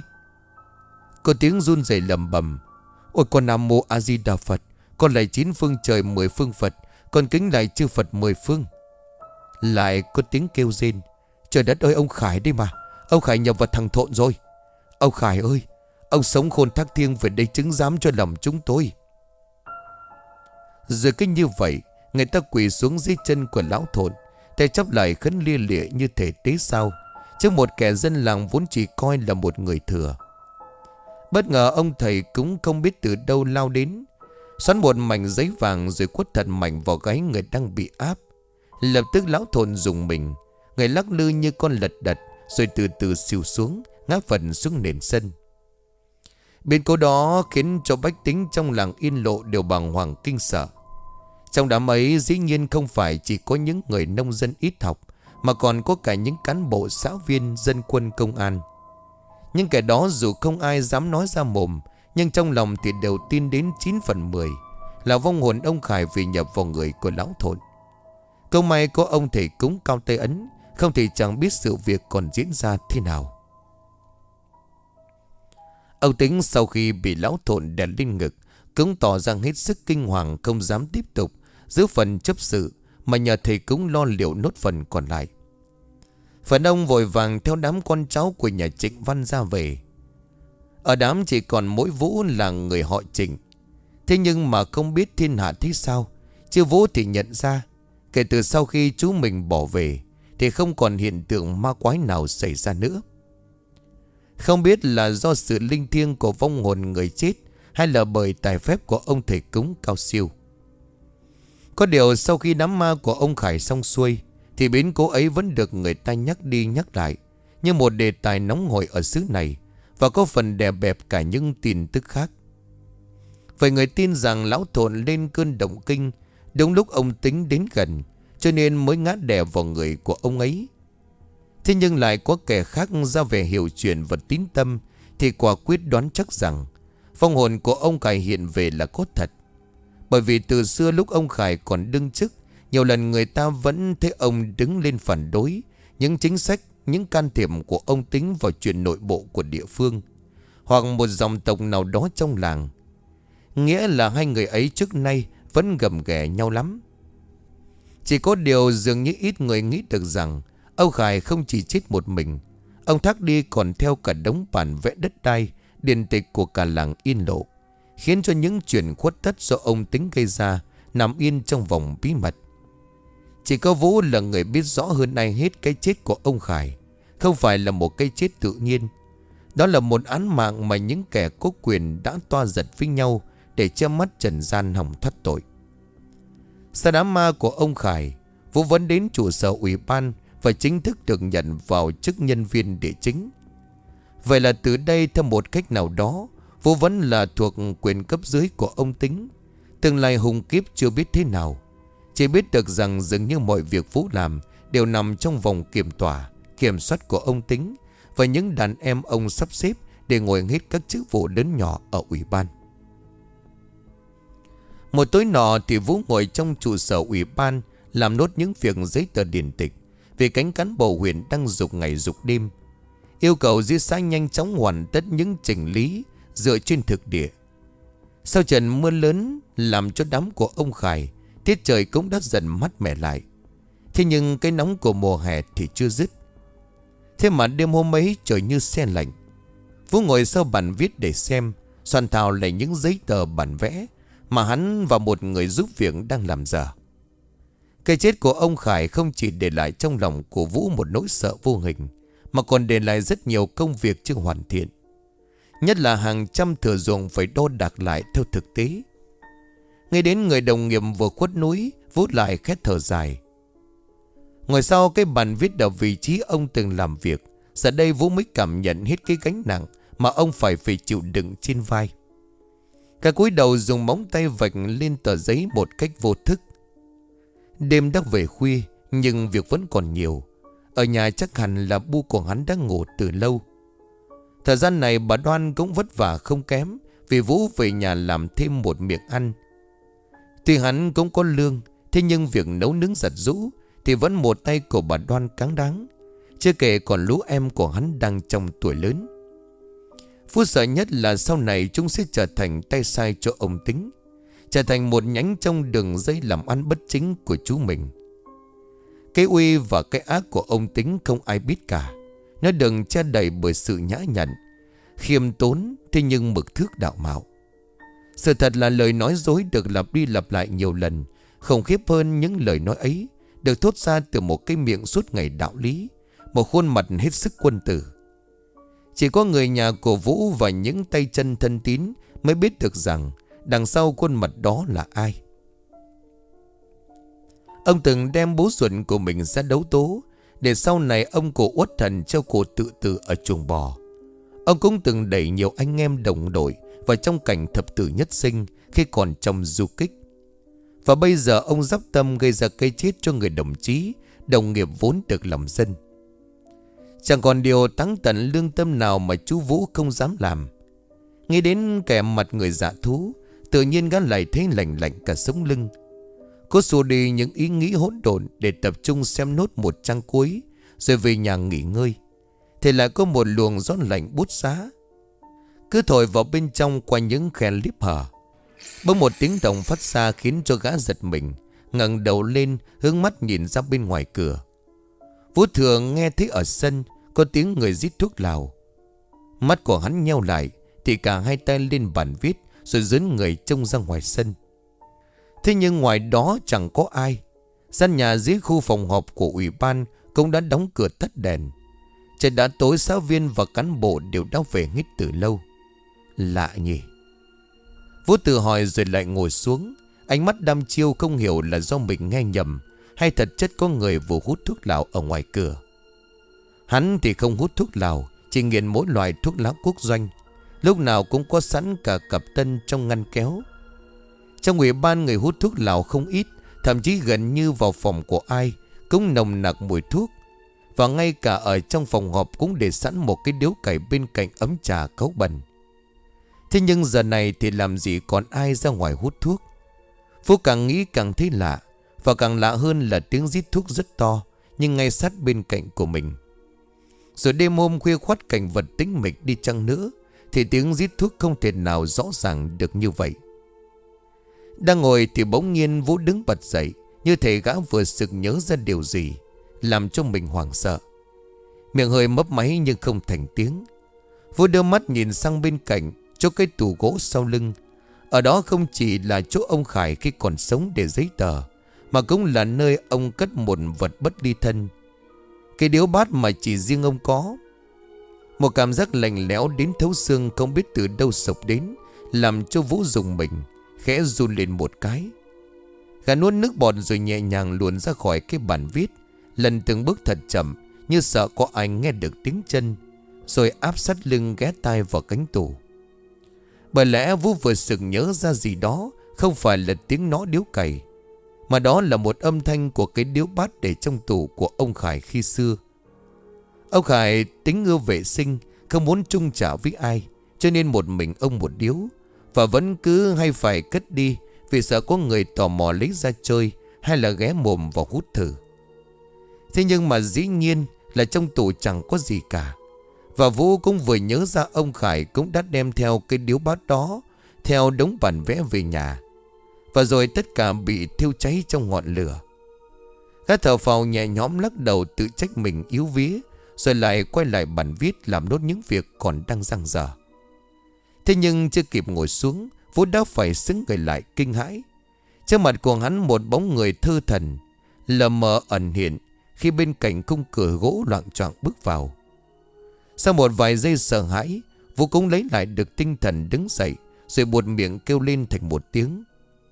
Có tiếng run rẩy lầm bầm. Ôi con Nam Mô A Di Đà Phật, con lạy 9 phương trời 10 phương Phật, Con kính lại chư Phật mười phương. Lại có tiếng kêu rên. Trời đất ơi, ông Khải đây mà. Ông Khải nhập vào thằng Thộn rồi. Ông Khải ơi, ông sống khôn thác thiêng về đây chứng giám cho lòng chúng tôi. Rồi cứ như vậy, người ta quỳ xuống dưới chân của lão Thộn, tay chắp lại khấn lia lịa như thể tế sao, trước một kẻ dân làng vốn chỉ coi là một người thừa. Bất ngờ ông thầy cũng không biết từ đâu lao đến, xoắn một mảnh giấy vàng rồi quất thật mạnh vào gáy người đang bị áp. Lập tức lão Thộn rùng mình, người lắc lư như con lật đật, rồi từ từ xìu xuống, ngã phần xuống nền sân. Biến cố đó khiến cho bách tính trong làng Yên Lộ đều bàng hoàng kinh sợ. Trong đám ấy dĩ nhiên không phải chỉ có những người nông dân ít học, mà còn có cả những cán bộ xã viên, dân quân, công an. Nhưng kẻ đó dù không ai dám nói ra mồm, nhưng trong lòng thì đều tin đến 9 phần 10 là vong hồn ông Khải vì nhập vào người của lão Thộn. Câu may có ông thầy cúng cao tay ấn, không thì chẳng biết sự việc còn diễn ra thế nào. Ông Tính sau khi bị lão Thộn đè lên ngực cũng tỏ ra hết sức kinh hoàng, không dám tiếp tục giữ phần chấp sự, mà nhờ thầy cúng lo liệu nốt phần còn lại. Phần ông vội vàng theo đám con cháu của nhà Trịnh Văn ra về. Ở đám chỉ còn mỗi Vũ là người họ Trịnh. Thế nhưng mà không biết thiên hạ thế sao, chứ Vũ thì nhận ra kể từ sau khi chú mình bỏ về thì không còn hiện tượng ma quái nào xảy ra nữa. Không biết là do sự linh thiêng của vong hồn người chết, hay là bởi tài phép của ông thầy cúng cao siêu. Có điều sau khi đám ma của ông Khải xong xuôi, thì biến cố ấy vẫn được người ta nhắc đi nhắc lại như một đề tài nóng hổi ở xứ này, và có phần đè bẹp cả những tin tức khác. Vậy người tin rằng lão Thộn lên cơn động kinh đúng lúc ông Tính đến gần, cho nên mới ngã đè vào người của ông ấy. Thế nhưng lại có kẻ khác ra về hiểu chuyện và tín tâm, thì quả quyết đoán chắc rằng vong hồn của ông Khải hiện về là có thật. Bởi vì từ xưa lúc ông Khải còn đương chức, nhiều lần người ta vẫn thấy ông đứng lên phản đối những chính sách, những can thiệp của ông Tính vào chuyện nội bộ của địa phương, hoặc một dòng tộc nào đó trong làng. Nghĩa là hai người ấy trước nay vẫn gầm ghè nhau lắm. Chỉ có điều dường như ít người nghĩ được rằng ông Khải không chỉ chết một mình. Ông thác đi còn theo cả đống bản vẽ đất đai, điển tịch của cả làng Yên Lộ, khiến cho những chuyện khuất tất do ông Tính gây ra nằm yên trong vòng bí mật. Chỉ có Vũ là người biết rõ hơn ai hết cái chết của ông Khải không phải là một cái chết tự nhiên. Đó là một án mạng mà những kẻ có quyền đã toa giật với nhau để che mắt trần gian hòng thoát tội. Sau đám ma của ông Khải, Vũ vẫn đến trụ sở ủy ban và chính thức được nhận vào chức nhân viên địa chính. Vậy là từ đây theo một cách nào đó, Vũ vẫn là thuộc quyền cấp dưới của ông Tính. Tương lai hùng kiếp chưa biết thế nào, chỉ biết được rằng dường như mọi việc Vũ làm đều nằm trong vòng kiểm tỏa, kiểm soát của ông Tính và những đàn em ông sắp xếp để ngồi hết các chức vụ lớn nhỏ ở ủy ban. Một tối nọ thì Vũ ngồi trong trụ sở ủy ban làm nốt những việc giấy tờ điển tịch, vì cánh cán bộ huyện đang giục ngày giục đêm, yêu cầu dưới xã nhanh chóng hoàn tất những chỉnh lý dựa trên thực địa. Sau trận mưa lớn làm cho đám của ông Khải, tiết trời cũng đã dần mát mẻ lại. Thế nhưng cái nóng của mùa hè thì chưa dứt. Thế mà đêm hôm ấy trời như se lạnh. Vũ ngồi sau bàn viết để xem, soạn thảo lại những giấy tờ bản vẽ mà hắn và một người giúp việc đang làm dở. Cái chết của ông Khải không chỉ để lại trong lòng của Vũ một nỗi sợ vô hình, mà còn để lại rất nhiều công việc chưa hoàn thiện. Nhất là hàng trăm thửa ruộng phải đo đạc lại theo thực tế. Ngay đến người đồng nghiệp vừa khuất núi, Vũ lại khét thở dài. Ngồi sau cái bàn viết ở vị trí ông từng làm việc, giờ đây Vũ mới cảm nhận hết cái gánh nặng mà ông phải chịu đựng trên vai. Cả cúi đầu dùng móng tay vạch lên tờ giấy một cách vô thức. Đêm đã về khuya, nhưng việc vẫn còn nhiều. Ở nhà chắc hẳn là bu của hắn đã ngủ từ lâu. Thời gian này bà Đoan cũng vất vả không kém, vì Vũ về nhà làm thêm một miệng ăn. Tuy hắn cũng có lương, thế nhưng việc nấu nướng giặt giũ thì vẫn một tay của bà Đoan cáng đáng. Chưa kể còn lũ em của hắn đang trong tuổi lớn. Vũ sợ nhất là sau này chúng sẽ trở thành tay sai cho ông Tính. trở thành một nhánh trong đường dây làm ăn bất chính của chú mình. Cái uy và cái ác của ông Tính không ai biết cả. Nó đừng che đậy bởi sự nhã nhặn, khiêm tốn, thế nhưng mực thước đạo mạo. Sự thật là lời nói dối được lặp đi lặp lại nhiều lần, khủng khiếp hơn những lời nói ấy được thốt ra từ một cái miệng suốt ngày đạo lý, một khuôn mặt hết sức quân tử. Chỉ có người nhà của Vũ và những tay chân thân tín mới biết được rằng đằng sau khuôn mặt đó là ai. Ông từng đem bố ruột của mình ra đấu tố, để sau này ông cổ uất thần treo cổ tự tử ở chuồng bò. Ông cũng từng đẩy nhiều anh em đồng đội vào trong cảnh thập tử nhất sinh khi còn trong du kích. Và bây giờ ông dắp tâm gây ra cái chết cho người đồng chí, đồng nghiệp vốn được lòng dân. Chẳng còn điều táng tận lương tâm nào mà chú Vũ không dám làm. Nghĩ đến kẻ mặt người dạ thú, tự nhiên gã lại thấy lạnh lạnh cả sống lưng. Cố xua đi những ý nghĩ hỗn độn để tập trung xem nốt một trang cuối, rồi về nhà nghỉ ngơi, thì lại có một luồng gió lạnh bút giá cứ thổi vào bên trong qua những khe liếp hở. Bỗng một tiếng động phát ra khiến cho gã giật mình, ngẩng đầu lên hướng mắt nhìn ra bên ngoài cửa. Vũ thường nghe thấy ở sân có tiếng người rít thuốc lào. Mắt của hắn nheo lại thì cả hai tay lên bàn viết, rồi dướn người trông ra ngoài sân. Thế nhưng ngoài đó chẳng có ai. Gian nhà dưới khu phòng họp của ủy ban cũng đã đóng cửa tắt đèn. Trời đã tối, giáo viên và cán bộ đều đã về hết từ lâu. Lạ nhỉ. Vũ tự hỏi rồi lại ngồi xuống. Ánh mắt đăm chiêu, không hiểu là do mình nghe nhầm hay thật chất có người vừa hút thuốc lào ở ngoài cửa. Hắn thì không hút thuốc lào, chỉ nghiện mỗi loại thuốc lá quốc doanh, lúc nào cũng có sẵn cả cặp tân trong ngăn kéo. Trong ủy ban người hút thuốc lào không ít, thậm chí gần như vào phòng của ai cũng nồng nặc mùi thuốc. Và ngay cả ở trong phòng họp cũng để sẵn một cái điếu cày bên cạnh ấm trà cáu bẩn. Thế nhưng giờ này thì làm gì còn ai ra ngoài hút thuốc. Phú càng nghĩ càng thấy lạ. Và càng lạ hơn là tiếng rít thuốc rất to, nhưng ngay sát bên cạnh của mình. Rồi đêm hôm khuya khoắt cảnh vật tĩnh mịch đi chăng nữa, thì tiếng rít thuốc không thể nào rõ ràng được như vậy. Đang ngồi thì bỗng nhiên Vũ đứng bật dậy, như thể gã vừa sực nhớ ra điều gì, làm cho mình hoảng sợ. Miệng hơi mấp máy nhưng không thành tiếng. Vũ đưa mắt nhìn sang bên cạnh, chỗ cái tủ gỗ sau lưng. Ở đó không chỉ là chỗ ông Khải khi còn sống để giấy tờ, mà cũng là nơi ông cất một vật bất ly thân, cái điếu bát mà chỉ riêng ông có. Một cảm giác lạnh lẽo đến thấu xương không biết từ đâu sộc đến, làm cho Vũ rùng mình, khẽ run lên một cái. Gã nuốt nước bọt rồi nhẹ nhàng luồn ra khỏi cái bàn viết, lần từng bước thật chậm, như sợ có ai nghe được tiếng chân, rồi áp sát lưng ghé tai vào cánh tủ. Bởi lẽ Vũ vừa sực nhớ ra gì đó, không phải là tiếng nó điếu cày, mà đó là một âm thanh của cái điếu bát để trong tủ của ông Khải khi xưa. Ông Khải tính ưa vệ sinh, không muốn chung trả với ai, cho nên một mình ông một điếu, và vẫn cứ hay phải cất đi vì sợ có người tò mò lấy ra chơi hay là ghé mồm vào hút thử. Thế nhưng mà dĩ nhiên là trong tủ chẳng có gì cả. Và Vũ cũng vừa nhớ ra ông Khải cũng đã đem theo cái điếu bát đó theo đống bản vẽ về nhà, và rồi tất cả bị thiêu cháy trong ngọn lửa. Gã thở phào nhẹ nhõm lắc đầu tự trách mình yếu vía, rồi lại quay lại bàn viết làm nốt những việc còn đang dang dở. Thế nhưng chưa kịp ngồi xuống, Vũ đã phải xứng người lại kinh hãi. Trước mặt của hắn một bóng người thơ thần lờ mờ ẩn hiện khi bên cạnh khung cửa gỗ loạng choạng bước vào. Sau một vài giây sợ hãi, Vũ cũng lấy lại được tinh thần đứng dậy, rồi buột miệng kêu lên thành một tiếng.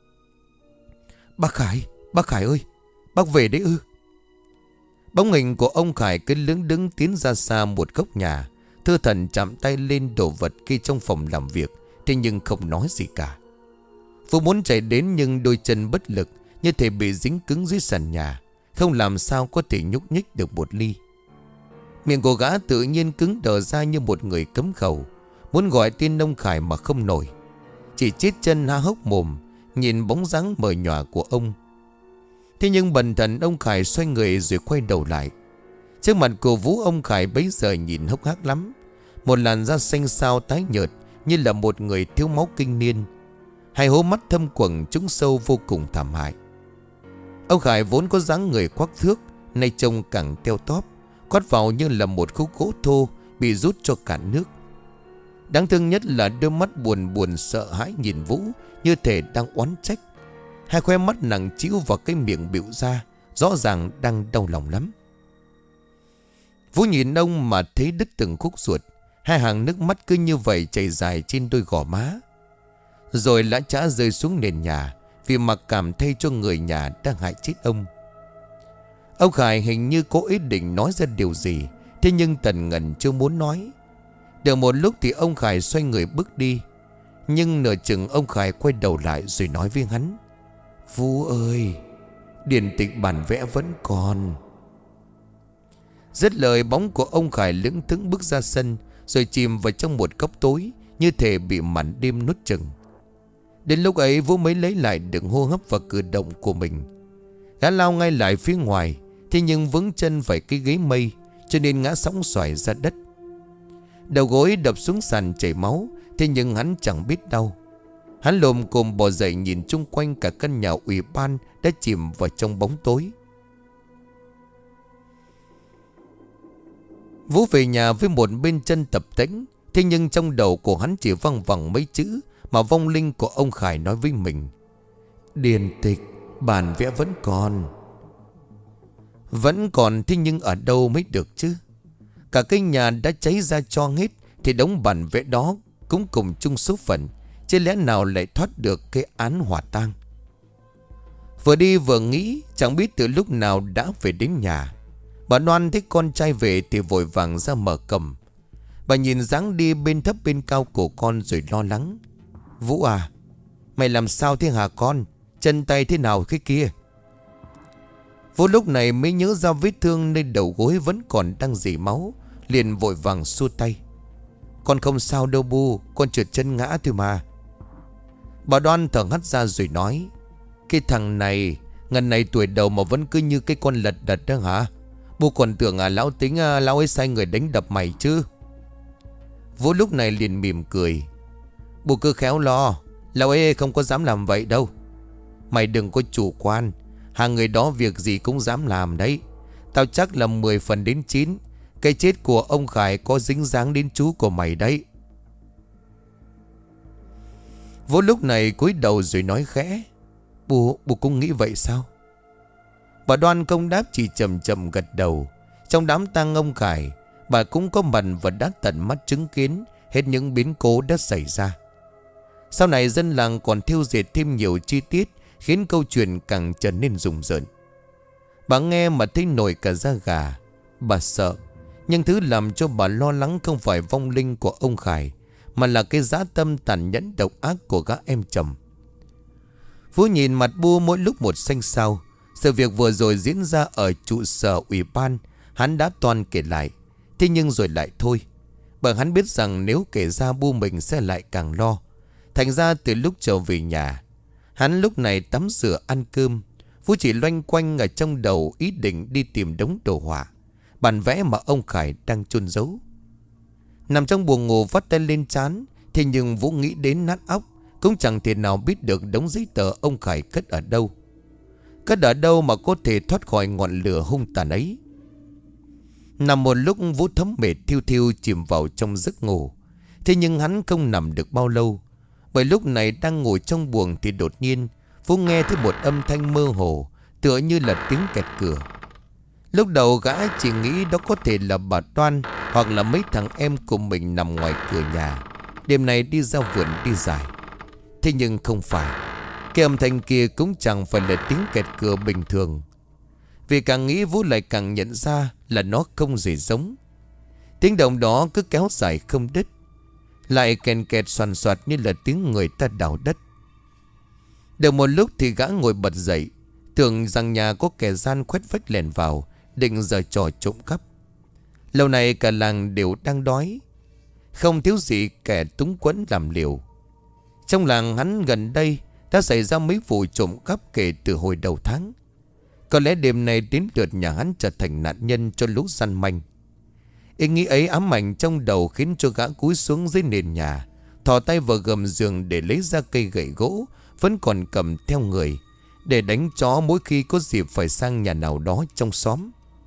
Bác Khải ơi, bác về đấy ư? Bóng hình của ông Khải cứ lững đứng tiến ra xa một góc nhà. Thơ thần chạm tay lên đồ vật kia trong phòng làm việc, thế nhưng không nói gì cả. Vũ muốn chạy đến nhưng đôi chân bất lực, như thể bị dính cứng dưới sàn nhà, không làm sao có thể nhúc nhích được một ly. Miệng của gã tự nhiên cứng đờ ra như một người cấm khẩu, muốn gọi tên ông Khải mà không nổi, chỉ chết chân há hốc mồm nhìn bóng dáng mờ nhòa của ông. Thế nhưng bần thần ông Khải xoay người rồi quay đầu lại. Trước mặt của Vũ, ông Khải bấy giờ nhìn hốc hác lắm, một làn da xanh xao tái nhợt như là một người thiếu máu kinh niên. Hai hố mắt thâm quầng trũng sâu vô cùng thảm hại. Ông Khải vốn có dáng người quắc thước, nay trông càng teo tóp, quát vào như là một khúc gỗ thô bị rút cho cạn nước. Đáng thương nhất là đôi mắt buồn buồn sợ hãi nhìn Vũ, như thể đang oán trách. Hai khóe mắt nặng trĩu vào cái miệng bịu ra, rõ ràng đang đau lòng lắm. Vũ nhìn ông mà thấy đứt từng khúc ruột. Hai hàng nước mắt cứ như vậy chảy dài trên đôi gò má, rồi lã chã rơi xuống nền nhà, vì mặc cảm thay cho người nhà đang hại chết ông. Ông Khải hình như có ý định nói ra điều gì, thế nhưng Tần Ngân chưa muốn nói. Được một lúc thì ông Khải xoay người bước đi. Nhưng nửa chừng ông Khải quay đầu lại rồi nói với hắn: Vũ ơi, điển tịch bản vẽ vẫn còn. Dứt lời, bóng của ông Khải lững thững bước ra sân, rồi chìm vào trong một góc tối, như thể bị màn đêm nuốt chửng. Đến lúc ấy Vũ mới lấy lại được hô hấp và cử động của mình. Gã lao ngay lại phía ngoài, thế nhưng vướng chân phải cái ghế mây, cho nên ngã sóng xoài ra đất. Đầu gối đập xuống sàn chảy máu, thế nhưng hắn chẳng biết đau. Hắn lồm cồm bò dậy, nhìn chung quanh cả căn nhà ủy ban đã chìm vào trong bóng tối. Vũ về nhà với một bên chân tập tễnh, thế nhưng trong đầu của hắn chỉ văng vẳng mấy chữ mà vong linh của ông Khải nói với mình: điển tịch bản vẽ vẫn còn. Vẫn còn, thế nhưng ở đâu mới được chứ? Cả cái nhà đã cháy ra cho hết, thì đống bản vẽ đó cũng cùng chung số phận, chứ lẽ nào lại thoát được cái án hỏa tang. Vừa đi vừa nghĩ, chẳng biết từ lúc nào đã về đến nhà. Bà Đoan thấy con trai về thì vội vàng ra mở cổng. Bà nhìn dáng đi bên thấp bên cao của con rồi lo lắng: Vũ à, mày làm sao thế hả con? Chân tay thế nào thế kia? Vũ lúc này mới nhớ ra vết thương nơi đầu gối vẫn còn đang rỉ máu, liền vội vàng xua tay: Con không sao đâu Bu, con trượt chân ngã thôi mà. Bà Đoan thở hắt ra rồi nói: Cái thằng này ngần này tuổi đầu mà vẫn cứ như cái con lật đật đó hả? Bu còn tưởng lão tính lão ấy sai người đánh đập mày chứ. Vũ lúc này liền mỉm cười: Bu cứ khéo lo, lão ấy không có dám làm vậy đâu. Mày đừng có chủ quan, hàng người đó việc gì cũng dám làm đấy. Tao chắc là 10 phần đến 9 cái chết của ông Khải có dính dáng đến chú của mày đấy. Vũ lúc này cúi đầu rồi nói khẽ: Bu cũng nghĩ vậy sao? Bà Đoan không đáp, chỉ chậm chậm gật đầu. Trong đám tang ông Khải, bà cũng có mặt và đã tận mắt chứng kiến hết những biến cố đã xảy ra. Sau này dân làng còn thêu dệt thêm nhiều chi tiết, khiến câu chuyện càng trở nên rùng rợn. Bà nghe mà thấy nổi cả da gà. Bà sợ, nhưng thứ làm cho bà lo lắng không phải vong linh của ông Khải, mà là cái dã tâm tàn nhẫn độc ác của gã em chồng. Vũ nhìn mặt Bu mỗi lúc một xanh xao. Sự việc vừa rồi diễn ra ở trụ sở ủy ban hắn đã toàn kể lại, thế nhưng rồi lại thôi. Bởi hắn biết rằng nếu kể ra Bu mình sẽ lại càng lo. Thành ra từ lúc trở về nhà, hắn lúc này tắm rửa ăn cơm, Vũ chỉ loanh quanh ở trong đầu ý định đi tìm đống đồ họa, bản vẽ mà ông Khải đang chôn giấu. Nằm trong buồng ngủ vắt tay lên trán, thế nhưng Vũ nghĩ đến nát óc, cũng chẳng thể nào biết được đống giấy tờ ông Khải cất ở đâu. Cất ở đâu mà có thể thoát khỏi ngọn lửa hung tàn ấy. Nằm một lúc Vũ thấm mệt thiêu thiêu chìm vào trong giấc ngủ. Thế nhưng hắn không nằm được bao lâu, bởi lúc này đang ngồi trong buồng thì đột nhiên Vũ nghe thấy một âm thanh mơ hồ, tựa như là tiếng kẹt cửa. Lúc đầu gã chỉ nghĩ đó có thể là bà Đoan hoặc là mấy thằng em của mình nằm ngoài cửa nhà, đêm nay đi ra vườn đi giải. Thế nhưng không phải, cái âm thanh kia cũng chẳng phải là tiếng kẹt cửa bình thường. Vì càng nghĩ Vũ lại càng nhận ra là nó không gì giống. Tiếng động đó cứ kéo dài không đứt, lại kèn kẹt xoàn xoạt như là tiếng người ta đào đất. Được một lúc thì gã ngồi bật dậy, tưởng rằng nhà có kẻ gian khoét vách lèn vào, định giở trò trộm cắp. Lâu nay cả làng đều đang đói, không thiếu gì kẻ túng quẫn làm liều. Trong làng hắn gần đây đã xảy ra mấy vụ trộm cắp kể từ hồi đầu tháng. Có lẽ đêm nay đến lượt nhà hắn trở thành nạn nhân cho lũ săn manh. Ý nghĩ ấy ám ảnh trong đầu khiến cho gã cúi xuống dưới nền nhà, thò tay vào gầm giường để lấy ra cây gậy gỗ vẫn còn cầm theo người, để đánh chó mỗi khi có dịp phải sang nhà nào đó trong xóm.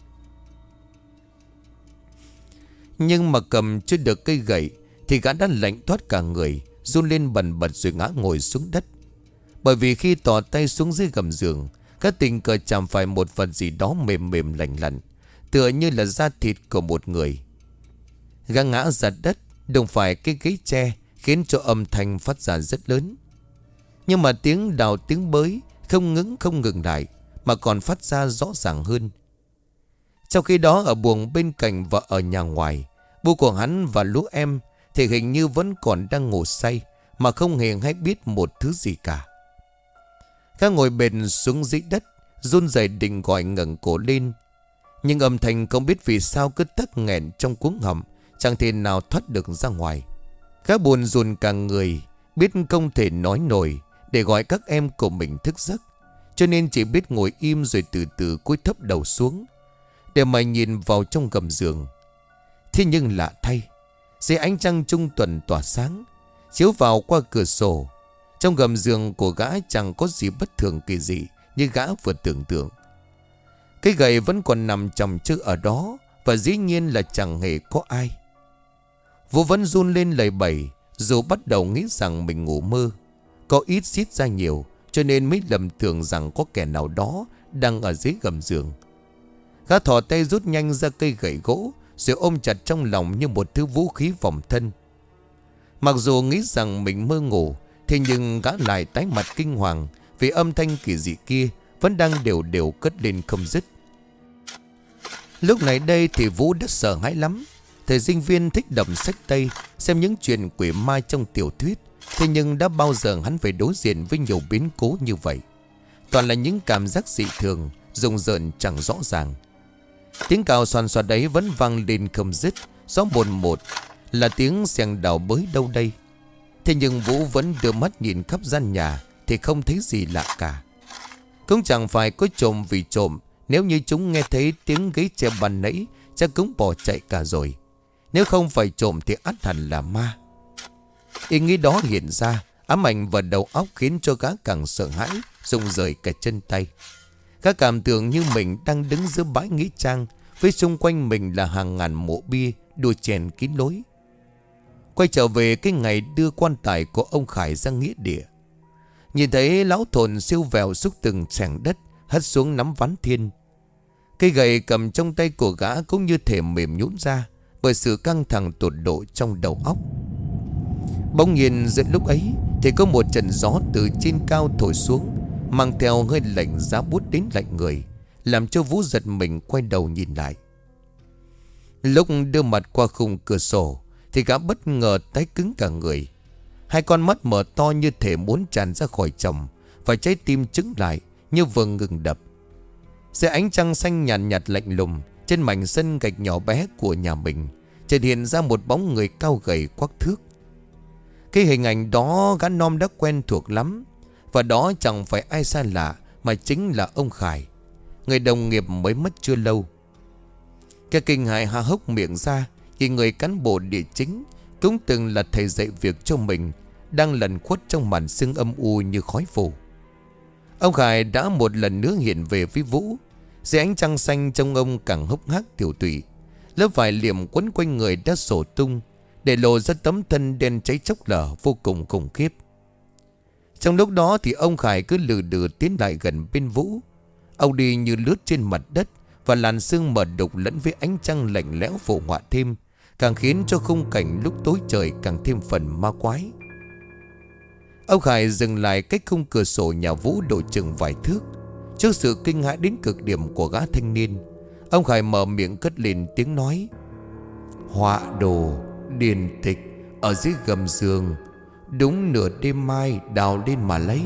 Nhưng mà cầm chưa được cây gậy thì gã đã lạnh toát cả người, run lên bần bật rồi ngã ngồi xuống đất. Bởi vì khi tò tay xuống dưới gầm giường, gã tình cờ chạm phải một vật gì đó mềm mềm lạnh lạnh, tựa như là da thịt của một người. Gã ngã ra đất, đụng phải cái ghế tre, khiến cho âm thanh phát ra rất lớn. Nhưng mà tiếng đào tiếng bới không ngừng lại, mà còn phát ra rõ ràng hơn. Trong khi đó ở buồng bên cạnh và ở nhà ngoài, bố của hắn và lũ em thì hình như vẫn còn đang ngủ say, mà không hề hay biết một thứ gì cả. Gã ngồi bệt xuống dưới đất, run rẩy định gọi ngẩng cổ lên. Nhưng âm thanh không biết vì sao cứ tắc nghẹn trong cuống họng, chẳng thể nào thoát được ra ngoài. Gã buồn rùn cả người, biết không thể nói nổi để gọi các em của mình thức giấc, cho nên chỉ biết ngồi im rồi từ từ cúi thấp đầu xuống để mà nhìn vào trong gầm giường. Thế nhưng lạ thay, dưới ánh trăng trung tuần tỏa sáng chiếu vào qua cửa sổ, trong gầm giường của gã chẳng có gì bất thường kỳ dị như gã vừa tưởng tượng. Cái gậy vẫn còn nằm chồng chữ ở đó, và dĩ nhiên là chẳng hề có ai. Vũ vẫn run lên lầy bẩy, dù bắt đầu nghĩ rằng mình ngủ mơ, có ít xít ra nhiều, cho nên mới lầm tưởng rằng có kẻ nào đó đang ở dưới gầm giường. Gã thò tay rút nhanh ra cây gậy gỗ, rồi ôm chặt trong lòng như một thứ vũ khí phòng thân. Mặc dù nghĩ rằng mình mơ ngủ, thế nhưng gã lại tái mặt kinh hoàng, vì âm thanh kỳ dị kia vẫn đang đều đều cất lên không dứt. Lúc này đây thì Vũ đã sợ hãi lắm. Thời sinh viên thích đọc sách Tây, xem những chuyện quỷ ma trong tiểu thuyết, thế nhưng đã bao giờ hắn phải đối diện với nhiều biến cố như vậy. Toàn là những cảm giác dị thường, rùng rợn chẳng rõ ràng. Tiếng cào xoàn xoạt đấy vẫn vang lên không dứt, rõ một là tiếng xèng đào bới đâu đây. Thế nhưng Vũ vẫn đưa mắt nhìn khắp gian nhà thì không thấy gì lạ cả. Cũng chẳng phải có trộm vì trộm, nếu như chúng nghe thấy tiếng ghế tre ban nãy chắc cũng bỏ chạy cả rồi. Nếu không phải trộm thì ắt hẳn là ma. Ý nghĩ đó hiện ra, ám ảnh vào đầu óc khiến cho gã càng sợ hãi, rụng rời cả chân tay. Gã cảm tưởng như mình đang đứng giữa bãi nghĩa trang, với xung quanh mình là hàng ngàn mộ bia đua chèn kín lối. Quay trở về cái ngày đưa quan tài của ông Khải ra nghĩa địa, nhìn thấy lão thồn siêu vẹo xúc từng sảng đất hất xuống nắm ván thiên. Cây gậy cầm trong tay của gã cũng như thể mềm nhũn ra bởi sự căng thẳng tột độ trong đầu óc. Bỗng nhiên giữa lúc ấy thì có một trận gió từ trên cao thổi xuống, mang theo hơi lạnh giá buốt đến lạnh người, làm cho Vũ giật mình quay đầu nhìn lại. Lúc đưa mặt qua khung cửa sổ thì gã bất ngờ tái cứng cả người. Hai con mắt mở to như thể muốn tràn ra khỏi chồng, và trái tim trứng lại như vừa ngừng đập. Dưới ánh trăng xanh nhàn nhạt lạnh lùng, trên mảnh sân gạch nhỏ bé của nhà mình chợt hiện ra một bóng người cao gầy quắc thước. Cái hình ảnh đó gã non đã quen thuộc lắm, và đó chẳng phải ai xa lạ mà chính là ông Khải, người đồng nghiệp mới mất chưa lâu. Cái kinh hãi há hốc miệng ra khi người cán bộ địa chính cũng từng là thầy dạy việc cho mình đang lẩn khuất trong màn sương âm u như khói phủ. Ông Khải đã một lần nữa hiện về với Vũ. Dưới ánh trăng xanh trông ông càng hốc hác tiểu tụy, lớp vải liệm quấn quanh người đã sổ tung, để lộ ra tấm thân đen cháy chốc lở vô cùng khủng khiếp. Trong lúc đó thì ông Khải cứ lừ đừ tiến lại gần bên Vũ. Ông đi như lướt trên mặt đất, và làn sương mờ đục lẫn với ánh trăng lạnh lẽo phổ họa thêm, càng khiến cho khung cảnh lúc tối trời càng thêm phần ma quái. Ông Khải dừng lại cách khung cửa sổ nhà Vũ độ chừng vài thước. Trước sự kinh hãi đến cực điểm của gã thanh niên, ông Khải mở miệng cất lên tiếng nói: "Họa đồ điển tịch ở dưới gầm giường, đúng nửa đêm mai đào lên mà lấy."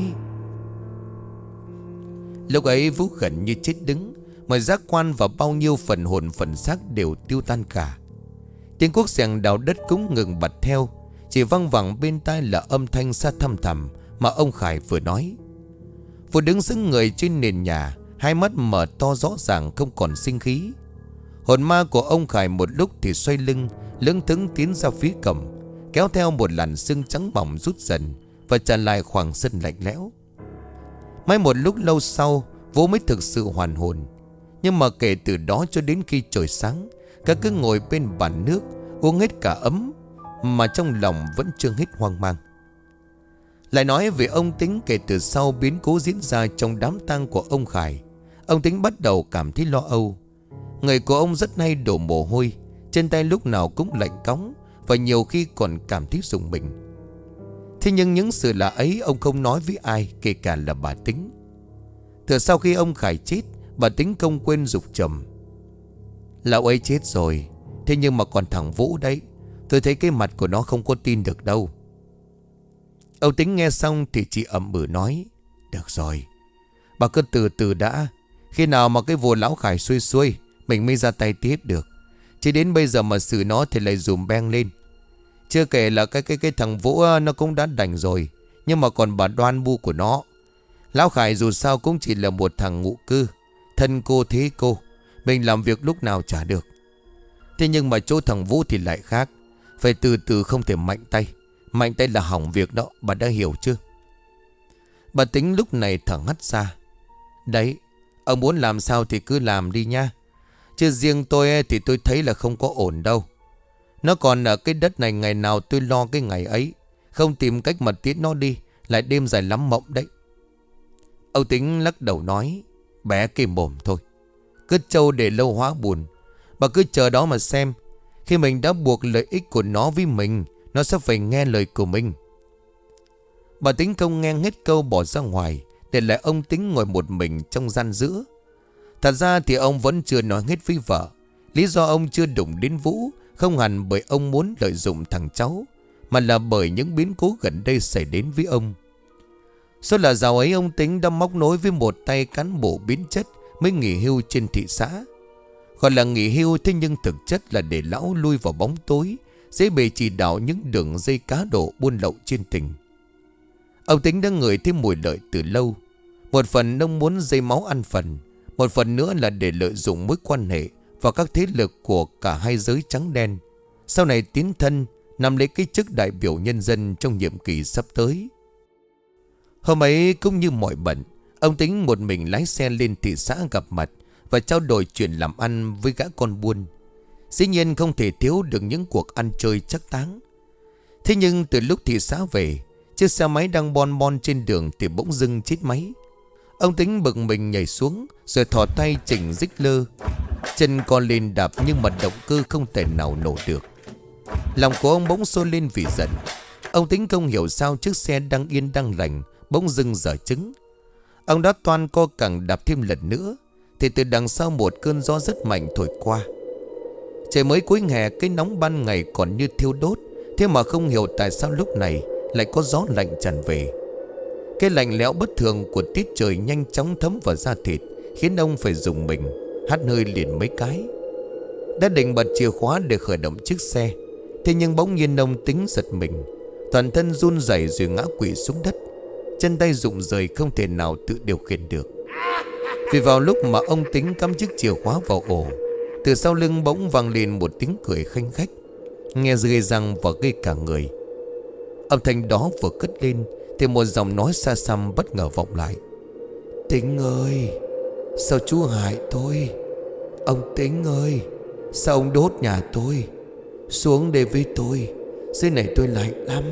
Lúc ấy Vũ gần như chết đứng, mọi giác quan và bao nhiêu phần hồn phần xác đều tiêu tan cả. Tiếng cuốc xẻng đào đất cũng ngừng bật theo, chỉ văng vẳng bên tai là âm thanh xa thăm thẳm mà ông Khải vừa nói. Vũ đứng sững người trên nền nhà, hai mắt mở to rõ ràng không còn sinh khí. Hồn ma của ông Khải một lúc thì xoay lưng lững thững tiến ra phía cổng, kéo theo một làn sương trắng bỏng rút dần và tràn lại khoảng sân lạnh lẽo. Mãi một lúc lâu sau, Vũ mới thực sự hoàn hồn. Nhưng mà kể từ đó cho đến khi trời sáng, cả cứ ngồi bên bàn nước uống hết cả ấm, mà trong lòng vẫn chưa hết hoang mang. Lại nói về ông Tính, kể từ sau biến cố diễn ra trong đám tang của ông Khải, ông Tính bắt đầu cảm thấy lo âu. Người của ông rất hay đổ mồ hôi, trên tay lúc nào cũng lạnh cóng, và nhiều khi còn cảm thấy rùng mình. Thế nhưng những sự lạ ấy ông không nói với ai, kể cả là bà Tính. Từ sau khi ông Khải chết, bà Tính không quên giục chồng: "Lão ấy chết rồi, thế nhưng mà còn thằng Vũ đấy, tôi thấy cái mặt của nó không có tin được đâu." Ông Tính nghe xong thì chỉ ậm ừ nói: "Được rồi, bà cứ từ từ đã. Khi nào mà cái vụ lão Khải xuôi xuôi, mình mới ra tay tiếp được. Chứ đến bây giờ mà xử nó thì lại dùm beng lên. Chưa kể là cái thằng Vũ nó cũng đã đành rồi, nhưng mà còn bà đoan bu của nó. Lão Khải dù sao cũng chỉ là một thằng ngụ cư, thân cô thế cô, mình làm việc lúc nào chả được. Thế nhưng mà chỗ thằng Vũ thì lại khác, phải từ từ, không thể mạnh tay. Mạnh tay là hỏng việc đó, bà đã hiểu chưa?" Bà Tính lúc này thở hắt ra: "Đấy, ông muốn làm sao thì cứ làm đi nha. Chứ riêng tôi thì tôi thấy là không có ổn đâu. Nó còn ở cái đất này, ngày nào tôi lo cái ngày ấy. Không tìm cách mà tiết nó đi, lại đêm dài lắm mộng đấy." Ông Tính lắc đầu nói: "Bé cái mồm thôi. Cứ trâu để lâu hóa buồn. Bà cứ chờ đó mà xem. Khi mình đã buộc lợi ích của nó với mình, nó sẽ phải nghe lời của mình." Bà Tính không nghe hết câu, bỏ ra ngoài, để lại ông Tính ngồi một mình trong gian giữa. Thật ra thì ông vẫn chưa nói hết với vợ. Lý do ông chưa đụng đến Vũ không hẳn bởi ông muốn lợi dụng thằng cháu, mà là bởi những biến cố gần đây xảy đến với ông. Số là dạo ấy ông Tính đã móc nối với một tay cán bộ biến chất mới nghỉ hưu trên thị xã. Gọi là nghỉ hưu, thế nhưng thực chất là để lão lui vào bóng tối, dễ bề chỉ đạo những đường dây cá độ buôn lậu trên tỉnh. Ông Tính đã ngửi thấy mùi lợi từ lâu. Một phần ông muốn dây máu ăn phần, một phần nữa là để lợi dụng mối quan hệ và các thế lực của cả hai giới trắng đen, sau này tiến thân nắm lấy cái chức đại biểu nhân dân trong nhiệm kỳ sắp tới. Hôm ấy cũng như mọi bận, ông Tính một mình lái xe lên thị xã gặp mặt và trao đổi chuyện làm ăn với gã con buôn. Dĩ nhiên không thể thiếu được những cuộc ăn chơi trác táng. Thế nhưng từ lúc thị xã về, chiếc xe máy đang bon bon trên đường thì bỗng dưng chết máy. Ông Tính bực mình nhảy xuống, rồi thò tay chỉnh rích lơ. Chân con lên đạp nhưng mà động cơ không thể nào nổ được. Lòng của ông bỗng sôi lên vì giận. Ông Tính không hiểu sao chiếc xe đang yên đang lành bỗng dưng dở trứng. Ông đã toan co cẳng đạp thêm lần nữa, thì từ đằng sau một cơn gió rất mạnh thổi qua. Trời mới cuối hè, cái nóng ban ngày còn như thiêu đốt, thế mà không hiểu tại sao lúc này lại có gió lạnh tràn về. Cái lạnh lẽo bất thường của tiết trời nhanh chóng thấm vào da thịt, khiến ông phải rùng mình, hắt hơi liền mấy cái. Đã định bật chìa khóa để khởi động chiếc xe, thế nhưng bỗng nhiên ông Tính giật mình, toàn thân run rẩy rồi ngã quỵ xuống đất. Chân tay rụng rời, không thể nào tự điều khiển được. Vì vào lúc mà ông Tính cắm chiếc chìa khóa vào ổ, từ sau lưng bỗng vang lên một tiếng cười khanh khách, nghe ghê răng và gây cả người. Âm thanh đó vừa cất lên thì một giọng nói xa xăm bất ngờ vọng lại: "Tính ơi, sao chú hại tôi? Ông Tính ơi, sao ông đốt nhà tôi? Xuống đây với tôi, dưới này tôi lạnh lắm."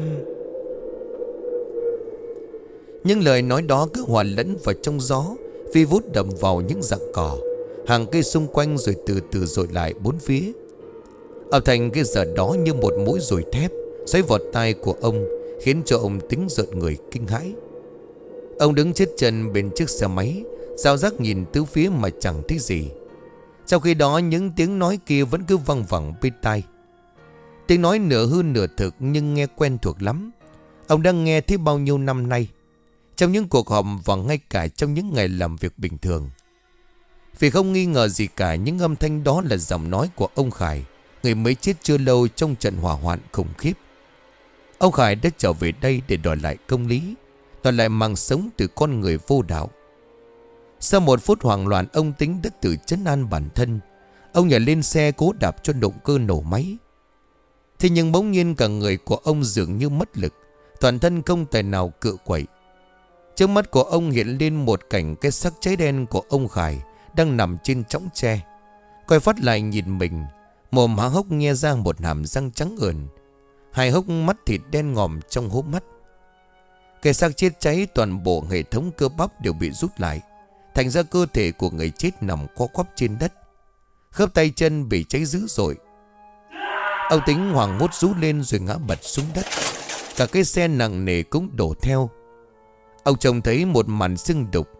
Những lời nói đó cứ hòa lẫn vào trong gió, vi vút đầm vào những rặng cỏ, hàng cây xung quanh, rồi từ từ dội lại bốn phía. Âm thanh cái giờ đó như một mũi dùi thép xoáy vào tai của ông, khiến cho ông Tính rợn người kinh hãi. Ông đứng chết chân bên chiếc xe máy, dao giác nhìn tứ phía mà chẳng thấy gì. Trong khi đó những tiếng nói kia vẫn cứ văng vẳng bên tai. Tiếng nói nửa hư nửa thực nhưng nghe quen thuộc lắm. Ông đang nghe thấy bao nhiêu năm nay, trong những cuộc họp và ngay cả trong những ngày làm việc bình thường. Vì không nghi ngờ gì cả, những âm thanh đó là giọng nói của ông Khải, người mới chết chưa lâu trong trận hỏa hoạn khủng khiếp. Ông Khải đã trở về đây để đòi lại công lý, đòi lại mạng sống từ con người vô đạo. Sau một phút hoảng loạn, ông Tính đã tự trấn an bản thân. Ông nhảy lên xe cố đạp cho động cơ nổ máy. Thế nhưng bỗng nhiên cả người của ông dường như mất lực, toàn thân không tài nào cựa quậy. Trước mắt của ông hiện lên một cảnh cái xác cháy đen của ông Khải đang nằm trên chõng tre. Quay phát lại nhìn mình, mồm há hốc nhe ra một hàm răng trắng ườn, hai hốc mắt thịt đen ngòm trong hốc mắt. Cái xác chết cháy, toàn bộ hệ thống cơ bắp đều bị rút lại, thành ra cơ thể của người chết nằm co quắp trên đất. Khớp tay chân bị cháy dữ dội. Ông Tính hoảng hốt rú lên rồi ngã bật xuống đất. Cả cái xe nặng nề cũng đổ theo. Ông trông thấy một màn sưng đục.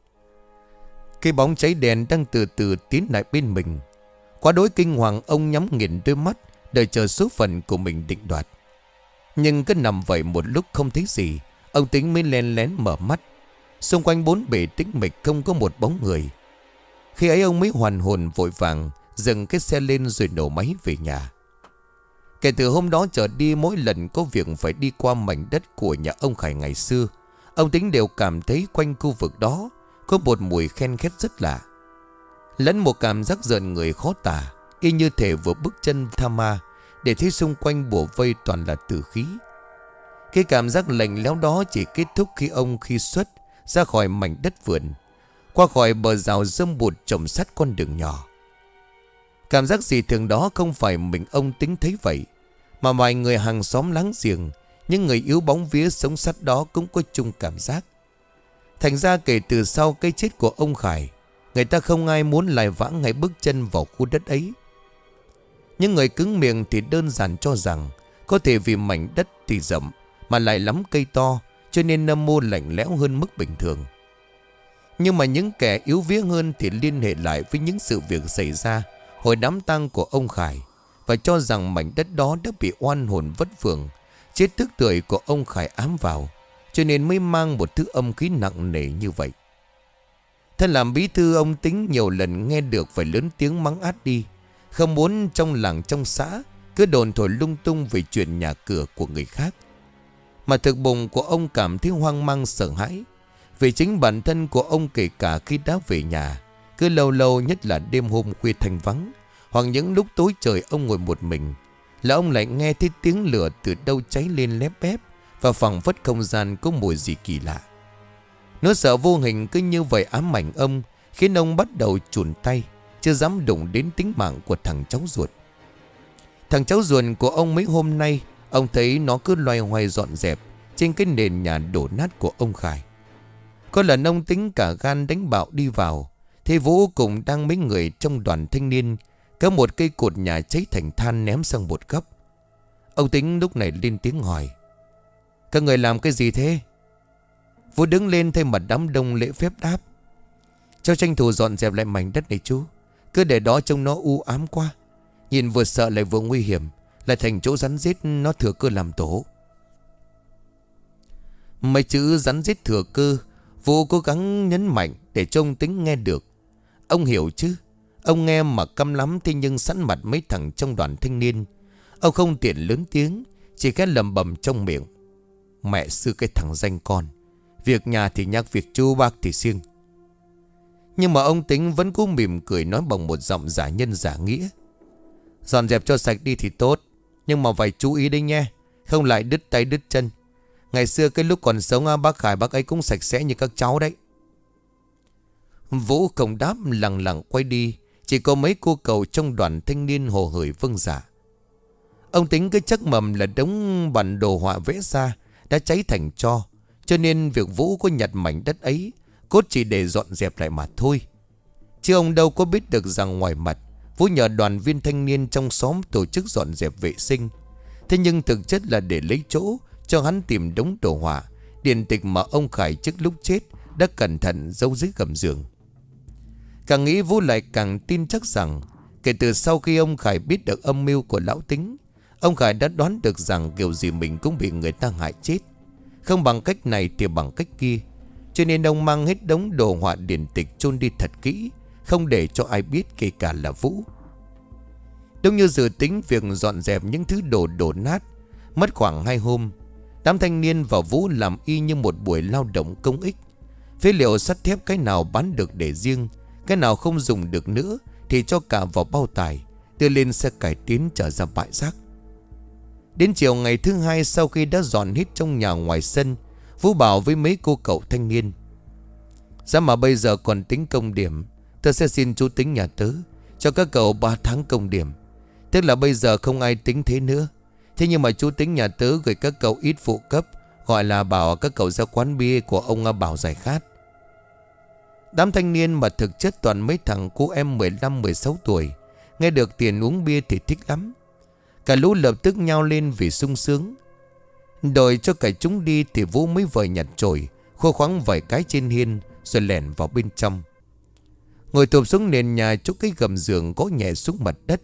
Cái bóng cháy đen đang từ từ tiến lại bên mình. Quá đỗi kinh hoàng, ông nhắm nghiền đôi mắt, đợi chờ số phận của mình định đoạt. Nhưng cứ nằm vậy một lúc không thấy gì, ông Tính mới len lén mở mắt. Xung quanh bốn bề tĩnh mịch, không có một bóng người. Khi ấy ông mới hoàn hồn, vội vàng dừng cái xe lên rồi nổ máy về nhà. Kể từ hôm đó trở đi, mỗi lần có việc phải đi qua mảnh đất của nhà ông Khải ngày xưa, ông Tính đều cảm thấy quanh khu vực đó có một mùi khen khét rất lạ, lẫn một cảm giác rợn người khó tả, y như thể vừa bước chân tha ma, để thấy xung quanh bủa vây toàn là tử khí. Cái cảm giác lạnh lẽo đó chỉ kết thúc khi xuất ra khỏi mảnh đất vườn, qua khỏi bờ rào râm bụt trồng sắt con đường nhỏ. Cảm giác gì thường đó không phải mình ông Tính thấy vậy, mà mọi người hàng xóm láng giềng, những người yếu bóng vía sống sắt đó cũng có chung cảm giác. Thành ra kể từ sau cái chết của ông Khải, người ta không ai muốn lại vãng hay bước chân vào khu đất ấy. Những người cứng miệng thì đơn giản cho rằng có thể vì mảnh đất thì rộng mà lại lắm cây to, cho nên Nam Mô lạnh lẽo hơn mức bình thường. Nhưng mà những kẻ yếu vía hơn thì liên hệ lại với những sự việc xảy ra hồi đám tang của ông Khải, và cho rằng mảnh đất đó đã bị oan hồn vất vưởng, chết tức tuổi của ông Khải ám vào, cho nên mới mang một thứ âm khí nặng nề như vậy. Thân làm bí thư, ông Tính nhiều lần nghe được phải lớn tiếng mắng át đi, không muốn trong làng trong xã cứ đồn thổi lung tung về chuyện nhà cửa của người khác. Mà thực bụng của ông cảm thấy hoang mang sợ hãi, vì chính bản thân của ông kể cả khi đã về nhà, cứ lâu lâu, nhất là đêm hôm khuya thanh vắng, hoặc những lúc tối trời ông ngồi một mình, là ông lại nghe thấy tiếng lửa từ đâu cháy lên lép bép, và phảng phất không gian có mùi gì kỳ lạ. Nỗi sợ vô hình cứ như vậy ám ảnh ông, khiến ông bắt đầu chùn tay, chưa dám đụng đến tính mạng của thằng cháu ruột. Thằng cháu ruột của ông mấy hôm nay, ông thấy nó cứ loay hoay dọn dẹp trên cái nền nhà đổ nát của ông Khải. Có lần ông Tính cả gan đánh bạo đi vào, thì Vũ cùng đang mấy người trong đoàn thanh niên có một cây cột nhà cháy thành than ném sang một góc. Ông Tính lúc này lên tiếng hỏi: "Các người làm cái gì thế?" Vũ đứng lên thay mặt đám đông lễ phép đáp: "Cháu tranh thủ dọn dẹp lại mảnh đất này chú. Cứ để đó trông nó u ám quá, nhìn vừa sợ lại vừa nguy hiểm, lại thành chỗ rắn rết nó thừa cơ làm tổ." Mấy chữ rắn rết thừa cơ Vũ cố gắng nhấn mạnh để cho ông Tính nghe được. Ông hiểu chứ. Ông nghe mà căm lắm, thế nhưng sẵn mặt mấy thằng trong đoàn thanh niên, ông không tiện lớn tiếng, chỉ khẽ lầm bầm trong miệng: "Mẹ sư cái thằng danh con, việc nhà thì nhắc, việc chú bác thì siêng." Nhưng mà ông Tính vẫn cố mỉm cười nói bằng một giọng giả nhân giả nghĩa: "Dọn dẹp cho sạch đi thì tốt, nhưng mà phải chú ý đấy nhé, không lại đứt tay đứt chân. Ngày xưa cái lúc còn sống bác Khải bác ấy cũng sạch sẽ như các cháu đấy." Vũ không đáp, lặng lặng quay đi. Chỉ có mấy cô cậu trong đoàn thanh niên hồ hởi vâng dạ. Ông Tính cứ chắc mầm là đống bản đồ họa vẽ ra đã cháy thành tro, cho nên việc Vũ có nhặt mảnh đất ấy cốt chỉ để dọn dẹp lại mà thôi. Chứ ông đâu có biết được rằng ngoài mặt Vũ nhờ đoàn viên thanh niên trong xóm tổ chức dọn dẹp vệ sinh, thế nhưng thực chất là để lấy chỗ cho hắn tìm đống đồ họa, điển tịch mà ông Khải trước lúc chết đã cẩn thận giấu dưới gầm giường. Càng nghĩ Vũ lại càng tin chắc rằng kể từ sau khi ông Khải biết được âm mưu của lão Tính, ông Khải đã đoán được rằng kiểu gì mình cũng bị người ta hại chết, không bằng cách này thì bằng cách kia. Cho nên ông mang hết đống đồ họa điển tịch chôn đi thật kỹ, không để cho ai biết, kể cả là Vũ. Đúng như dự tính, việc dọn dẹp những thứ đồ đổ nát mất khoảng 2 hôm. Đám thanh niên và Vũ làm y như một buổi lao động công ích. Phế liệu sắt thép cái nào bán được để riêng, cái nào không dùng được nữa thì cho cả vào bao tải, đưa lên xe cải tiến trở ra bãi rác. Đến chiều ngày thứ hai, sau khi đã dọn hết trong nhà ngoài sân, Vũ bảo với mấy cô cậu thanh niên: "Giá mà bây giờ còn tính công điểm, tớ sẽ xin chú tính nhà tớ cho các cậu 3 tháng công điểm. Tức là bây giờ không ai tính thế nữa. Thế nhưng mà chú tính nhà tớ gửi các cậu ít phụ cấp, gọi là bảo các cậu ra quán bia của ông Bảo giải khát." Đám thanh niên mà thực chất toàn mấy thằng cô em 15-16 tuổi, nghe được tiền uống bia thì thích lắm. Cả lũ lập tức nhao lên vì sung sướng. Đợi cho cả chúng đi thì Vũ mới vời nhặt chổi, khô khoắng vài cái trên hiên, rồi lẻn vào bên trong. Ngồi thụp xuống nền nhà chỗ cái gầm giường, gõ nhẹ xuống mặt đất.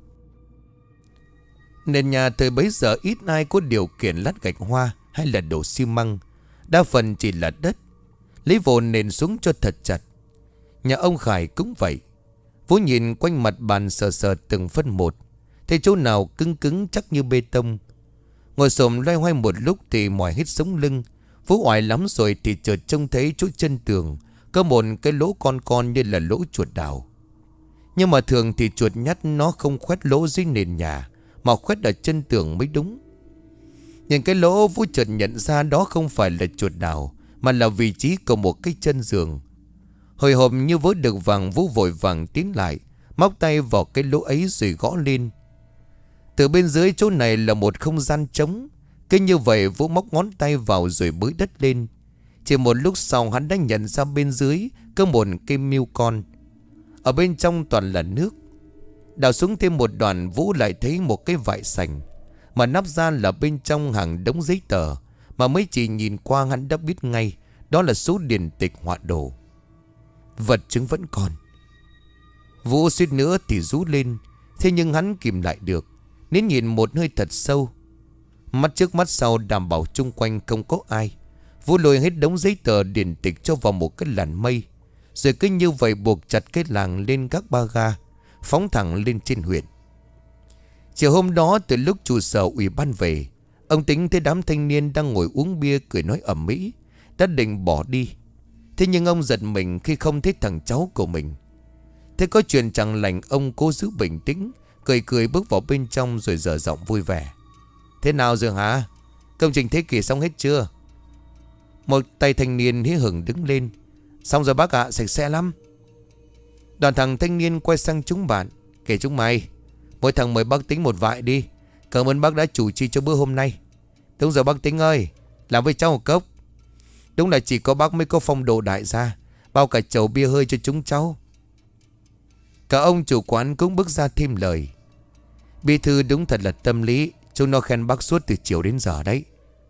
Nền nhà thời bấy giờ ít ai có điều kiện lát gạch hoa hay là đổ xi măng, đa phần chỉ là đất. Lấy vồ nền xuống cho thật chặt. Nhà ông Khải cũng vậy. Vũ nhìn quanh mặt bàn sờ sờ từng phân một, thấy chỗ nào cứng cứng chắc như bê tông. Ngồi xổm loay hoay một lúc thì mỏi hết sống lưng. Vũ oải lắm rồi thì chợt trông thấy chỗ chân tường có một cái lỗ con như là lỗ chuột đào. Nhưng mà thường thì chuột nhắt nó không khoét lỗ dưới nền nhà, mà khoét ở chân tường mới đúng. Nhìn cái lỗ, Vũ chợt nhận ra đó không phải là chuột đào, mà là vị trí của một cái chân giường. Hồi hộp như vớ được vàng, Vũ vội vàng tiến lại, móc tay vào cái lỗ ấy rồi gõ lên. Từ bên dưới chỗ này là một không gian trống. Cứ như vậy Vũ móc ngón tay vào rồi bới đất lên. Chỉ một lúc sau hắn đã nhận ra bên dưới có một cây mưu con. Ở bên trong toàn là nước. Đào xuống thêm một đoạn, Vũ lại thấy một cái vại sành, mà nắp ra là bên trong hàng đống giấy tờ mà mới chỉ nhìn qua hắn đã biết ngay đó là số điển tịch họa đồ. Vật chứng vẫn còn. Vũ suýt nữa thì rú lên. Thế nhưng hắn kìm lại được, nín nhìn một hơi thật sâu. Mắt trước mắt sau đảm bảo chung quanh không có ai. Vũ lôi hết đống giấy tờ điển tịch cho vào một cái làn mây, rồi cứ như vậy buộc chặt cái làng lên các ba ga, phóng thẳng lên trên huyện. Chiều hôm đó, từ lúc trụ sở ủy ban về, ông Tính thấy đám thanh niên đang ngồi uống bia cười nói ầm ĩ, đã định bỏ đi. Thế nhưng ông giật mình khi không thấy thằng cháu của mình. Thế có chuyện chẳng lành, ông cố giữ bình tĩnh, cười cười bước vào bên trong rồi dở giọng vui vẻ: "Thế nào rồi hả? Công trình thế kỷ xong hết chưa?" Một tay thanh niên hí hửng đứng lên: "Xong rồi bác ạ, sạch sẽ lắm." Đoàn thằng thanh niên quay sang chúng bạn: "Kể chúng mày, mỗi thằng mời bác Tính một vại đi. Cảm ơn bác đã chủ trì cho bữa hôm nay." "Đúng rồi bác Tính ơi, làm với cháu một cốc." "Đúng là chỉ có bác mới có phong độ đại gia, bao cả chầu bia hơi cho chúng cháu." Cả ông chủ quán cũng bước ra thêm lời: "Bí thư đúng thật là tâm lý, chúng nó khen bác suốt từ chiều đến giờ đấy."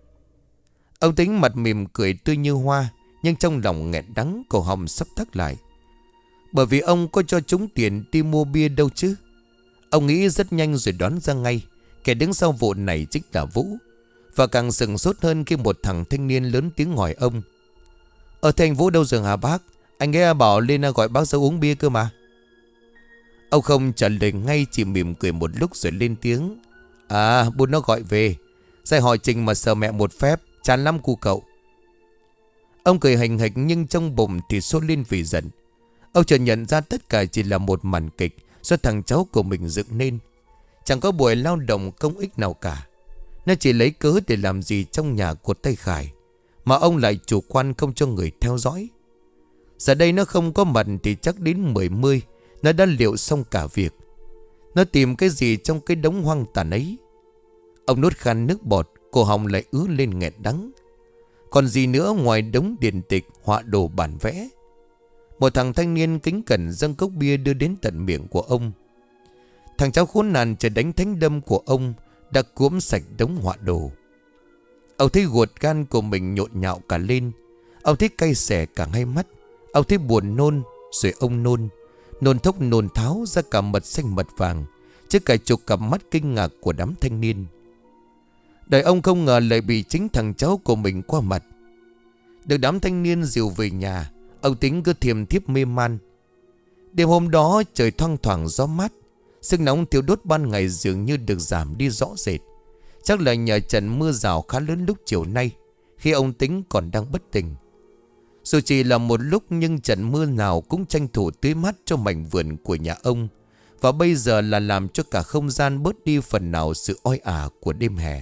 Ông Tính mặt mỉm cười tươi như hoa, nhưng trong lòng nghẹn đắng, cổ họng sắp thắt lại. Bởi vì ông có cho chúng tiền đi mua bia đâu chứ. Ông nghĩ rất nhanh rồi đoán ra ngay kẻ đứng sau vụ này chính là Vũ. Và càng sừng sốt hơn khi một thằng thanh niên lớn tiếng hỏi ông: Thế anh Vũ đâu rồi hả bác? Anh nghe bảo lên gọi bác ra uống bia cơ mà." Ông không trả lời ngay, chỉ mỉm cười một lúc rồi lên tiếng: Bố nó gọi về. Sai hỏi trình mà sợ mẹ một phép, chán lắm cu cậu." Ông cười hành hạch nhưng trong bụng thì sốt lên vì giận. Ông chợt nhận ra tất cả chỉ là một màn kịch do thằng cháu của mình dựng nên. Chẳng có buổi lao động công ích nào cả. Nó chỉ lấy cớ để làm gì trong nhà của tay Khải, mà ông lại chủ quan không cho người theo dõi. Giờ đây nó không có mặt thì chắc đến 10 nó đã liệu xong cả việc. Nó tìm cái gì trong cái đống hoang tàn ấy? Ông nuốt khan nước bọt, cổ họng lại ứ lên nghẹn đắng. Còn gì nữa ngoài đống điển tịch, họa đồ, bản vẽ? Một thằng thanh niên kính cẩn dâng cốc bia đưa đến tận miệng của ông. Thằng cháu khốn nạn chờ đánh thánh đâm của ông đã cuỗm sạch đống họa đồ. Ông thấy ruột gan của mình nhộn nhạo cả lên. Ông thấy cay xè cả hai mắt. Ông thấy buồn nôn. Rồi ông nôn. Nôn thốc nôn tháo ra cả mật xanh mật vàng, trước cả chục cặp mắt kinh ngạc của đám thanh niên. Đời ông không ngờ lại bị chính thằng cháu của mình qua mặt. Được đám thanh niên dìu về nhà, ông Tính cứ thiềm thiếp mê man. Đêm hôm đó trời thoang thoảng gió mát. Sức nóng thiêu đốt ban ngày dường như được giảm đi rõ rệt. Chắc là nhờ trận mưa rào khá lớn lúc chiều nay, khi ông Tính còn đang bất tỉnh. Dù chỉ là một lúc nhưng trận mưa nào cũng tranh thủ tưới mát cho mảnh vườn của nhà ông, Và bây giờ là làm cho cả không gian bớt đi phần nào sự oi ả của đêm hè.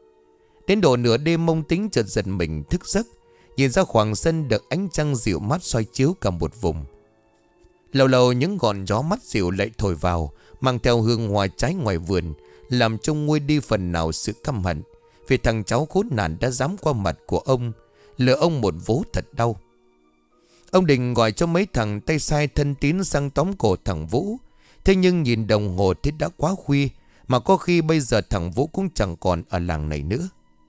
Đến độ nửa đêm, ông Tính chợt giật mình thức giấc, nhìn ra khoảng sân được ánh trăng dịu mát soi chiếu cả một vùng. Lâu lâu những ngọn gió mát dịu lại thổi vào, mang theo hương hoa trái ngoài vườn, làm trông nguôi đi phần nào sự căm hận vì thằng cháu khốn nạn đã dám qua mặt của ông, lừa ông một vố thật đau. Ông định gọi cho mấy thằng tay sai thân tín sang tóm cổ thằng Vũ. Thế nhưng nhìn đồng hồ thì đã quá khuya, mà có khi bây giờ thằng Vũ cũng chẳng còn ở làng này nữa.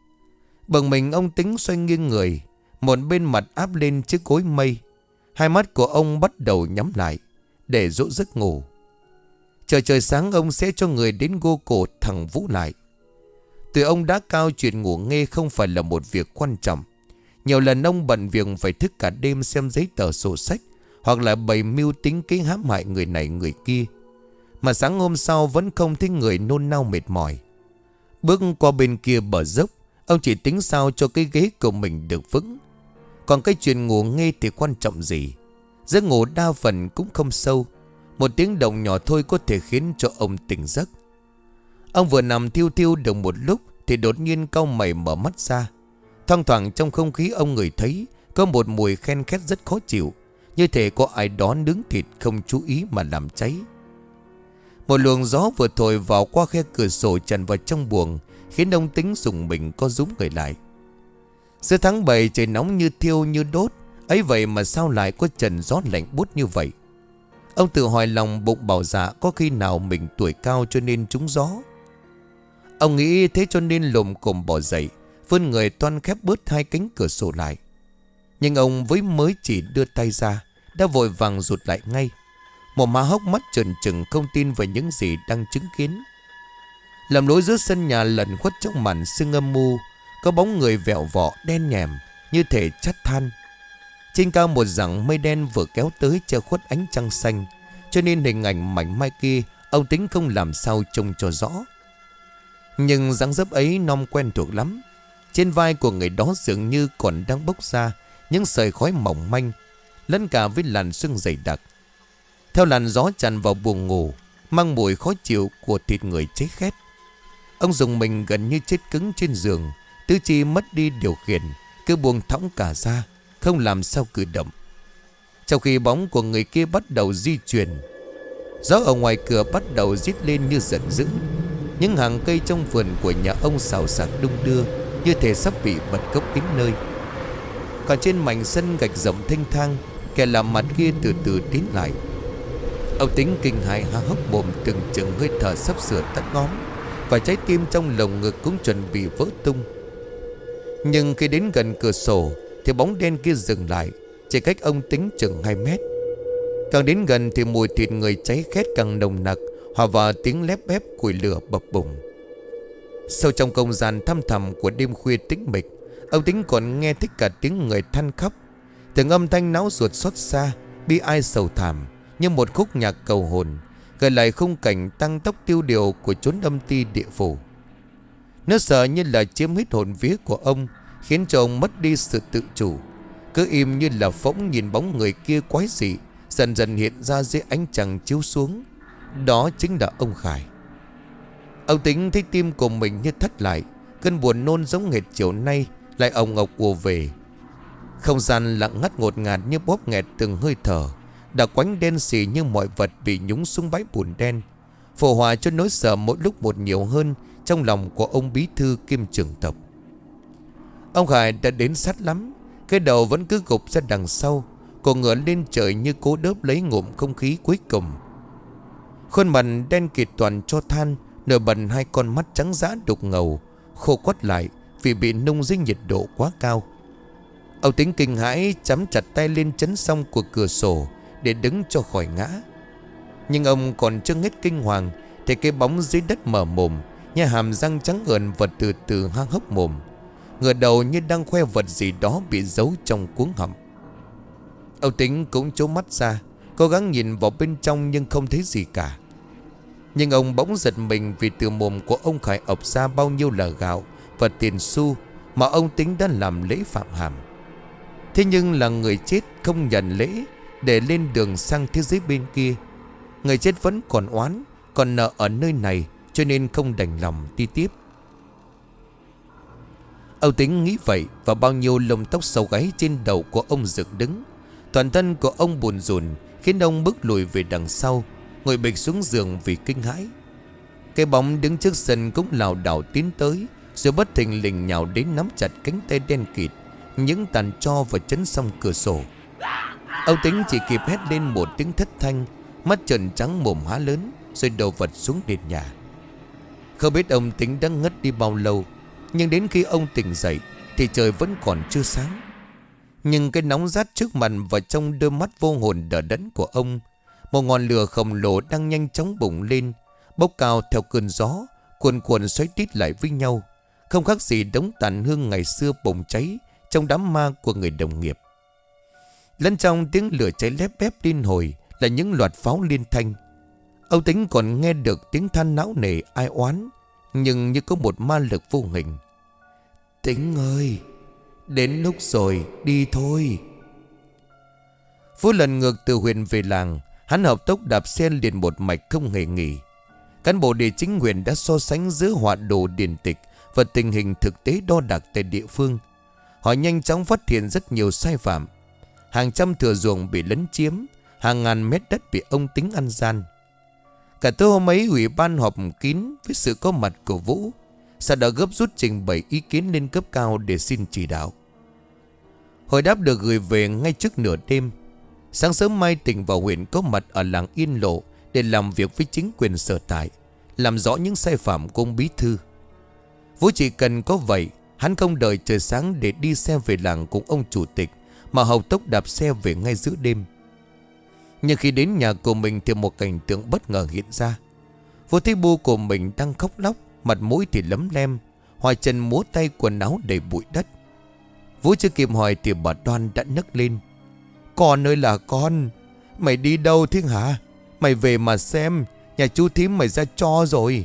Bần mình ông Tính xoay nghiêng người, một bên mặt áp lên chiếc gối mây. Hai mắt của ông bắt đầu nhắm lại để dỗ giấc ngủ. Trời sáng ông sẽ cho người đến gô cổ thằng Vũ lại. Từ ông đã cao, chuyện ngủ nghe không phải là một việc quan trọng. Nhiều lần ông bận việc phải thức cả đêm xem giấy tờ sổ sách, hoặc là bày mưu tính kế hãm hại người này người kia. Mà sáng hôm sau vẫn không thấy người nôn nao mệt mỏi. Bước qua bên kia bờ dốc, ông chỉ tính sao cho cái ghế của mình được vững. Còn cái chuyện ngủ nghe thì quan trọng gì? Giấc ngủ đa phần cũng không sâu. Một tiếng động nhỏ thôi có thể khiến cho ông tỉnh giấc. Ông vừa nằm thiêu thiêu được một lúc thì đột nhiên cau mày mở mắt ra. Thoang thoảng trong không khí ông ngửi thấy có một mùi khen khét rất khó chịu, như thể có ai đó nướng thịt không chú ý mà làm cháy. Một luồng gió vừa thổi vào qua khe cửa sổ tràn vào trong buồng, khiến ông Tính rùng mình co rúm người lại. Giữa tháng 7 trời nóng như thiêu như đốt, ấy vậy mà sao lại có trận gió lạnh buốt như vậy? Ông tự hỏi lòng bụng bảo dạ có khi nào mình tuổi cao cho nên trúng gió. Ông nghĩ thế cho nên lồm cồm bò dậy, vươn người toan khép bớt hai cánh cửa sổ lại. Nhưng ông với mới chỉ đưa tay ra đã vội vàng rụt lại ngay. Một má hốc mắt trợn trừng không tin về những gì đang chứng kiến. Làm lối giữa sân nhà lẩn khuất trong màn sương âm mưu, có bóng người vẹo vọ đen nhèm như thể chắt than. Trên cao một dặng mây đen vừa kéo tới che khuất ánh trăng xanh, cho nên hình ảnh mảnh mai kia ông Tính không làm sao trông cho rõ. Nhưng dáng dấp ấy non quen thuộc lắm. Trên vai của người đó dường như còn đang bốc ra những sợi khói mỏng manh, lẫn cả với làn sương dày đặc. Theo làn gió tràn vào buồng ngủ, mang mùi khó chịu của thịt người cháy khét. Ông dùng mình gần như chết cứng trên giường, tứ chi mất đi điều khiển, cứ buông thõng cả ra, không làm sao cử động. Trong khi bóng của người kia bắt đầu di chuyển, gió ở ngoài cửa bắt đầu rít lên như giận dữ. Những hàng cây trong vườn của nhà ông xào xạc đung đưa, như thể sắp bị bật gốc đến nơi. Còn trên mảnh sân gạch rộng thênh thang, kẻ làm mặt kia từ từ tiến lại. Ông Tính kinh hãi há hốc mồm, từng chừng hơi thở sắp sửa tắt ngóm, và trái tim trong lồng ngực cũng chuẩn bị vỡ tung. Nhưng khi đến gần cửa sổ thì bóng đen kia dừng lại, chỉ cách ông Tính chừng 2 mét. Càng đến gần thì mùi thịt người cháy khét càng nồng nặc, hòa vào tiếng lép bép củi lửa bập bùng. Sâu trong không gian thăm thẳm của đêm khuya tĩnh mịch, ông Tính còn nghe thấy cả tiếng người than khóc, từng âm thanh náo ruột xót xa, bi ai sầu thảm, như một khúc nhạc cầu hồn, gợi lại khung cảnh tăng tốc tiêu điều của chốn âm ti địa phủ. Nó sợ như là chiếm hết hồn vía của ông, khiến cho ông mất đi sự tự chủ, cứ im như là phỗng nhìn bóng người kia quái dị dần dần hiện ra dưới ánh trăng chiếu xuống. Đó chính là ông Khải. Ông Tính thấy tim của mình như thắt lại, cơn buồn nôn giống hệt chiều nay lại ồng ộc ùa về. Không gian lặng ngắt ngột ngạt như bóp nghẹt từng hơi thở, đã quánh đen xì như mọi vật bị nhúng xuống bãi bùn đen, phổ hòa cho nỗi sợ mỗi lúc một nhiều hơn trong lòng của ông bí thư kiêm trưởng tộc. Ông Khải đã đến sát lắm, cái đầu vẫn cứ gục ra đằng sau, cổ ngửa lên trời như cố đớp lấy ngụm không khí cuối cùng. Khuôn mặt đen kịt toàn tro than, nổi bật hai con mắt trắng dã đục ngầu, khô quắt lại vì bị nung dưới nhiệt độ quá cao. Ông Tính kinh hãi chắm chặt tay lên chắn song của cửa sổ để đứng cho khỏi ngã. Nhưng ông còn chưa hết kinh hoàng thì cái bóng dưới đất mở mồm, nhà hàm răng trắng ợn vật từ từ hang hốc mồm, ngửa đầu như đang khoe vật gì đó bị giấu trong cuống họng. Ông Tính cũng trố mắt ra, cố gắng nhìn vào bên trong nhưng không thấy gì cả. Nhưng ông bỗng giật mình vì từ mồm của ông Khải ọc ra bao nhiêu là gạo và tiền xu mà ông Tính đã làm lễ phạm hàm. Thế nhưng là người chết không nhận lễ để lên đường sang thế giới bên kia. Người chết vẫn còn oán, còn nợ ở nơi này, cho nên không đành lòng đi tiếp. Âu Tính nghĩ vậy, và bao nhiêu lông tóc sâu gáy trên đầu của ông dựng đứng. Toàn thân của ông buồn rùn, khiến ông bước lùi về đằng sau, ngồi bịch xuống giường vì kinh hãi. Cái bóng đứng trước sân cũng lảo đảo tiến tới, rồi bất thình lình nhào đến nắm chặt cánh tay đen kịt, những tàn tro và chấn xong cửa sổ. Âu Tính chỉ kịp hét lên một tiếng thất thanh, mắt trợn trắng mồm há lớn, rồi đầu vật xuống nền nhà. Không biết ông Tính đã ngất đi bao lâu, nhưng đến khi ông tỉnh dậy thì trời vẫn còn chưa sáng. Nhưng cái nóng rát trước mặt và trong đôi mắt vô hồn đờ đẫn của ông, một ngọn lửa khổng lồ đang nhanh chóng bùng lên, bốc cao theo cơn gió, cuồn cuộn xoáy tít lại với nhau, không khác gì đống tàn hương ngày xưa bùng cháy trong đám ma của người đồng nghiệp. Lẫn trong tiếng lửa cháy lép bép liên hồi là những loạt pháo liên thanh. Âu Tính còn nghe được tiếng than não nề ai oán, nhưng như có một ma lực vô hình. Tính ơi, đến lúc rồi, đi thôi. Vũ lần ngược từ huyện về làng, hắn hợp tốc đạp xe liền một mạch không hề nghỉ. Cán bộ địa chính huyện đã so sánh giữa họa đồ điển tịch và tình hình thực tế đo đạc tại địa phương. Họ nhanh chóng phát hiện rất nhiều sai phạm. Hàng trăm thửa ruộng bị lấn chiếm, hàng ngàn mét đất bị ông Tính ăn gian. Cả tối hôm ấy, ủy ban họp kín với sự có mặt của Vũ, sau đó gấp rút trình bày ý kiến lên cấp cao để xin chỉ đạo. Hồi đáp được gửi về ngay trước nửa đêm. Sáng sớm mai, tỉnh và huyện có mặt ở làng Yên Lộ để làm việc với chính quyền sở tại, làm rõ những sai phạm của ông bí thư. Vũ chỉ cần có vậy, hắn không đợi trời sáng để đi xe về làng cùng ông chủ tịch, mà hộc tốc đạp xe về ngay giữa đêm. Nhưng khi đến nhà của mình thì một cảnh tượng bất ngờ hiện ra. Vũ thấy bu của mình đang khóc lóc, mặt mũi thì lấm lem, hai chân múa tay, quần áo đầy bụi đất. Vũ chưa kịp hỏi thì bà Đoan đã nấc lên. Con ơi là con, mày đi đâu thế hả? Mày về mà xem, nhà chú thím mày ra tro rồi.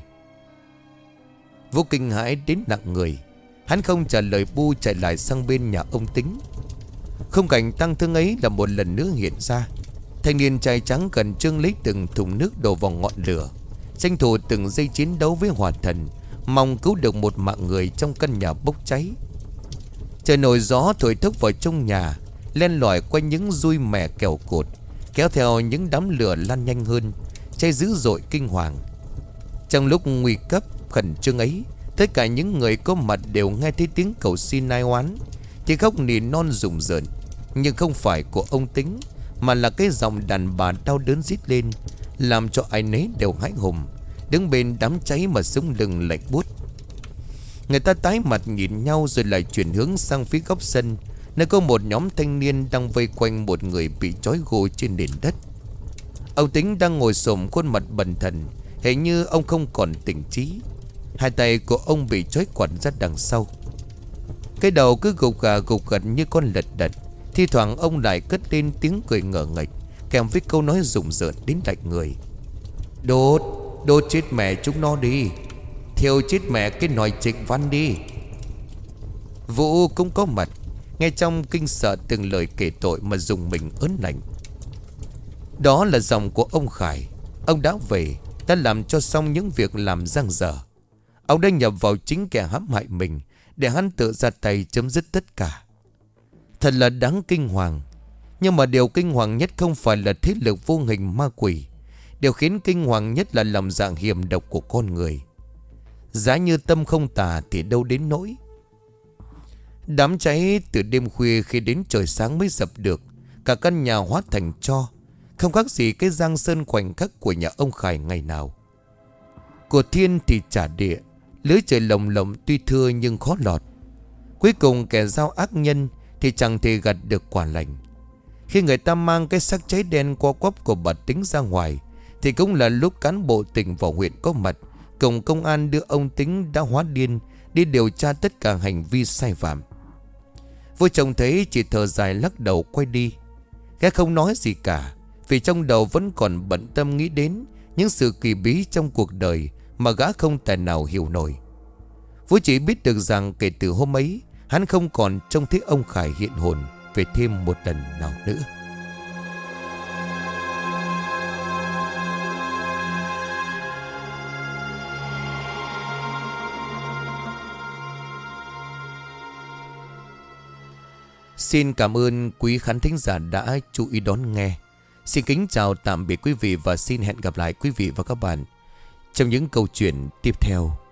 Vũ kinh hãi đến nặng người. Hắn không trả lời bu, chạy lại sang bên nhà ông Tính. Khung cảnh tang thương ấy là một lần nữa hiện ra. Thanh niên trai trắng gần trương lấy từng thùng nước đổ vào ngọn lửa, tranh thủ từng giây chiến đấu với hỏa thần, mong cứu được một mạng người trong căn nhà bốc cháy. Trời nổi gió thổi thốc vào trong nhà, len lỏi qua những dui mẻ kèo cột, kéo theo những đám lửa lan nhanh hơn, cháy dữ dội kinh hoàng. Trong lúc nguy cấp khẩn trương ấy, tất cả những người có mặt đều nghe thấy tiếng cầu xin ai oán, tiếng khóc nỉ non rùng rợn, nhưng không phải của ông Tính, mà là cái giọng đàn bà đau đớn rít lên, làm cho ai nấy đều hãi hùng, đứng bên đám cháy mà sống lưng lạnh buốt. Người ta tái mặt nhìn nhau rồi lại chuyển hướng sang phía góc sân, nơi có một nhóm thanh niên đang vây quanh một người bị trói gô trên nền đất. Ông Tính đang ngồi xổm, khuôn mặt bần thần, hình như ông không còn tỉnh trí. Hai tay của ông bị trói quằn ra đằng sau, cái đầu cứ gục gà gục gật như con lật đật. Thi thoảng ông lại cất lên tiếng cười ngờ nghệch, kèm với câu nói rùng rợn đến lạnh người. Đốt chết mẹ chúng nó đi, thiêu chết mẹ cái nòi Trịnh Văn đi. Vũ cũng có mặt, nghe trong kinh sợ từng lời kể tội mà dùng mình ớn lạnh. Đó là giọng của ông Khải. Ông đã về, đã làm cho xong những việc làm dang dở. Ông đã nhập vào chính kẻ hãm hại mình, để hắn tự ra tay chấm dứt tất cả. Thật là đáng kinh hoàng. Nhưng mà điều kinh hoàng nhất không phải là thế lực vô hình ma quỷ. Điều khiến kinh hoàng nhất là lòng dạ hiểm độc của con người. Giá như tâm không tà thì đâu đến nỗi. Đám cháy từ đêm khuya khi đến trời sáng mới dập được. Cả căn nhà hóa thành tro, không khác gì cái giang sơn khoảnh khắc của nhà ông Khải ngày nào. Của thiên thì trả địa, lưới trời lồng lộng tuy thưa nhưng khó lọt. Cuối cùng kẻ giao ác nhân thì chẳng thể gặt được quả lành. Khi người ta mang cái xác cháy đen qua quắp của bà Tính ra ngoài, thì cũng là lúc cán bộ tỉnh và huyện có mặt, cùng công an đưa ông Tính đã hóa điên đi điều tra tất cả hành vi sai phạm. Vua chồng thấy chỉ thở dài lắc đầu quay đi. Gã không nói gì cả, vì trong đầu vẫn còn bận tâm nghĩ đến những sự kỳ bí trong cuộc đời mà gã không tài nào hiểu nổi. Vũ chỉ biết được rằng kể từ hôm ấy, hắn không còn trông thấy ông Khải hiện hồn về thêm một lần nào nữa. Xin cảm ơn quý khán thính giả đã chú ý đón nghe. Xin kính chào tạm biệt quý vị và xin hẹn gặp lại quý vị và các bạn trong những câu chuyện tiếp theo.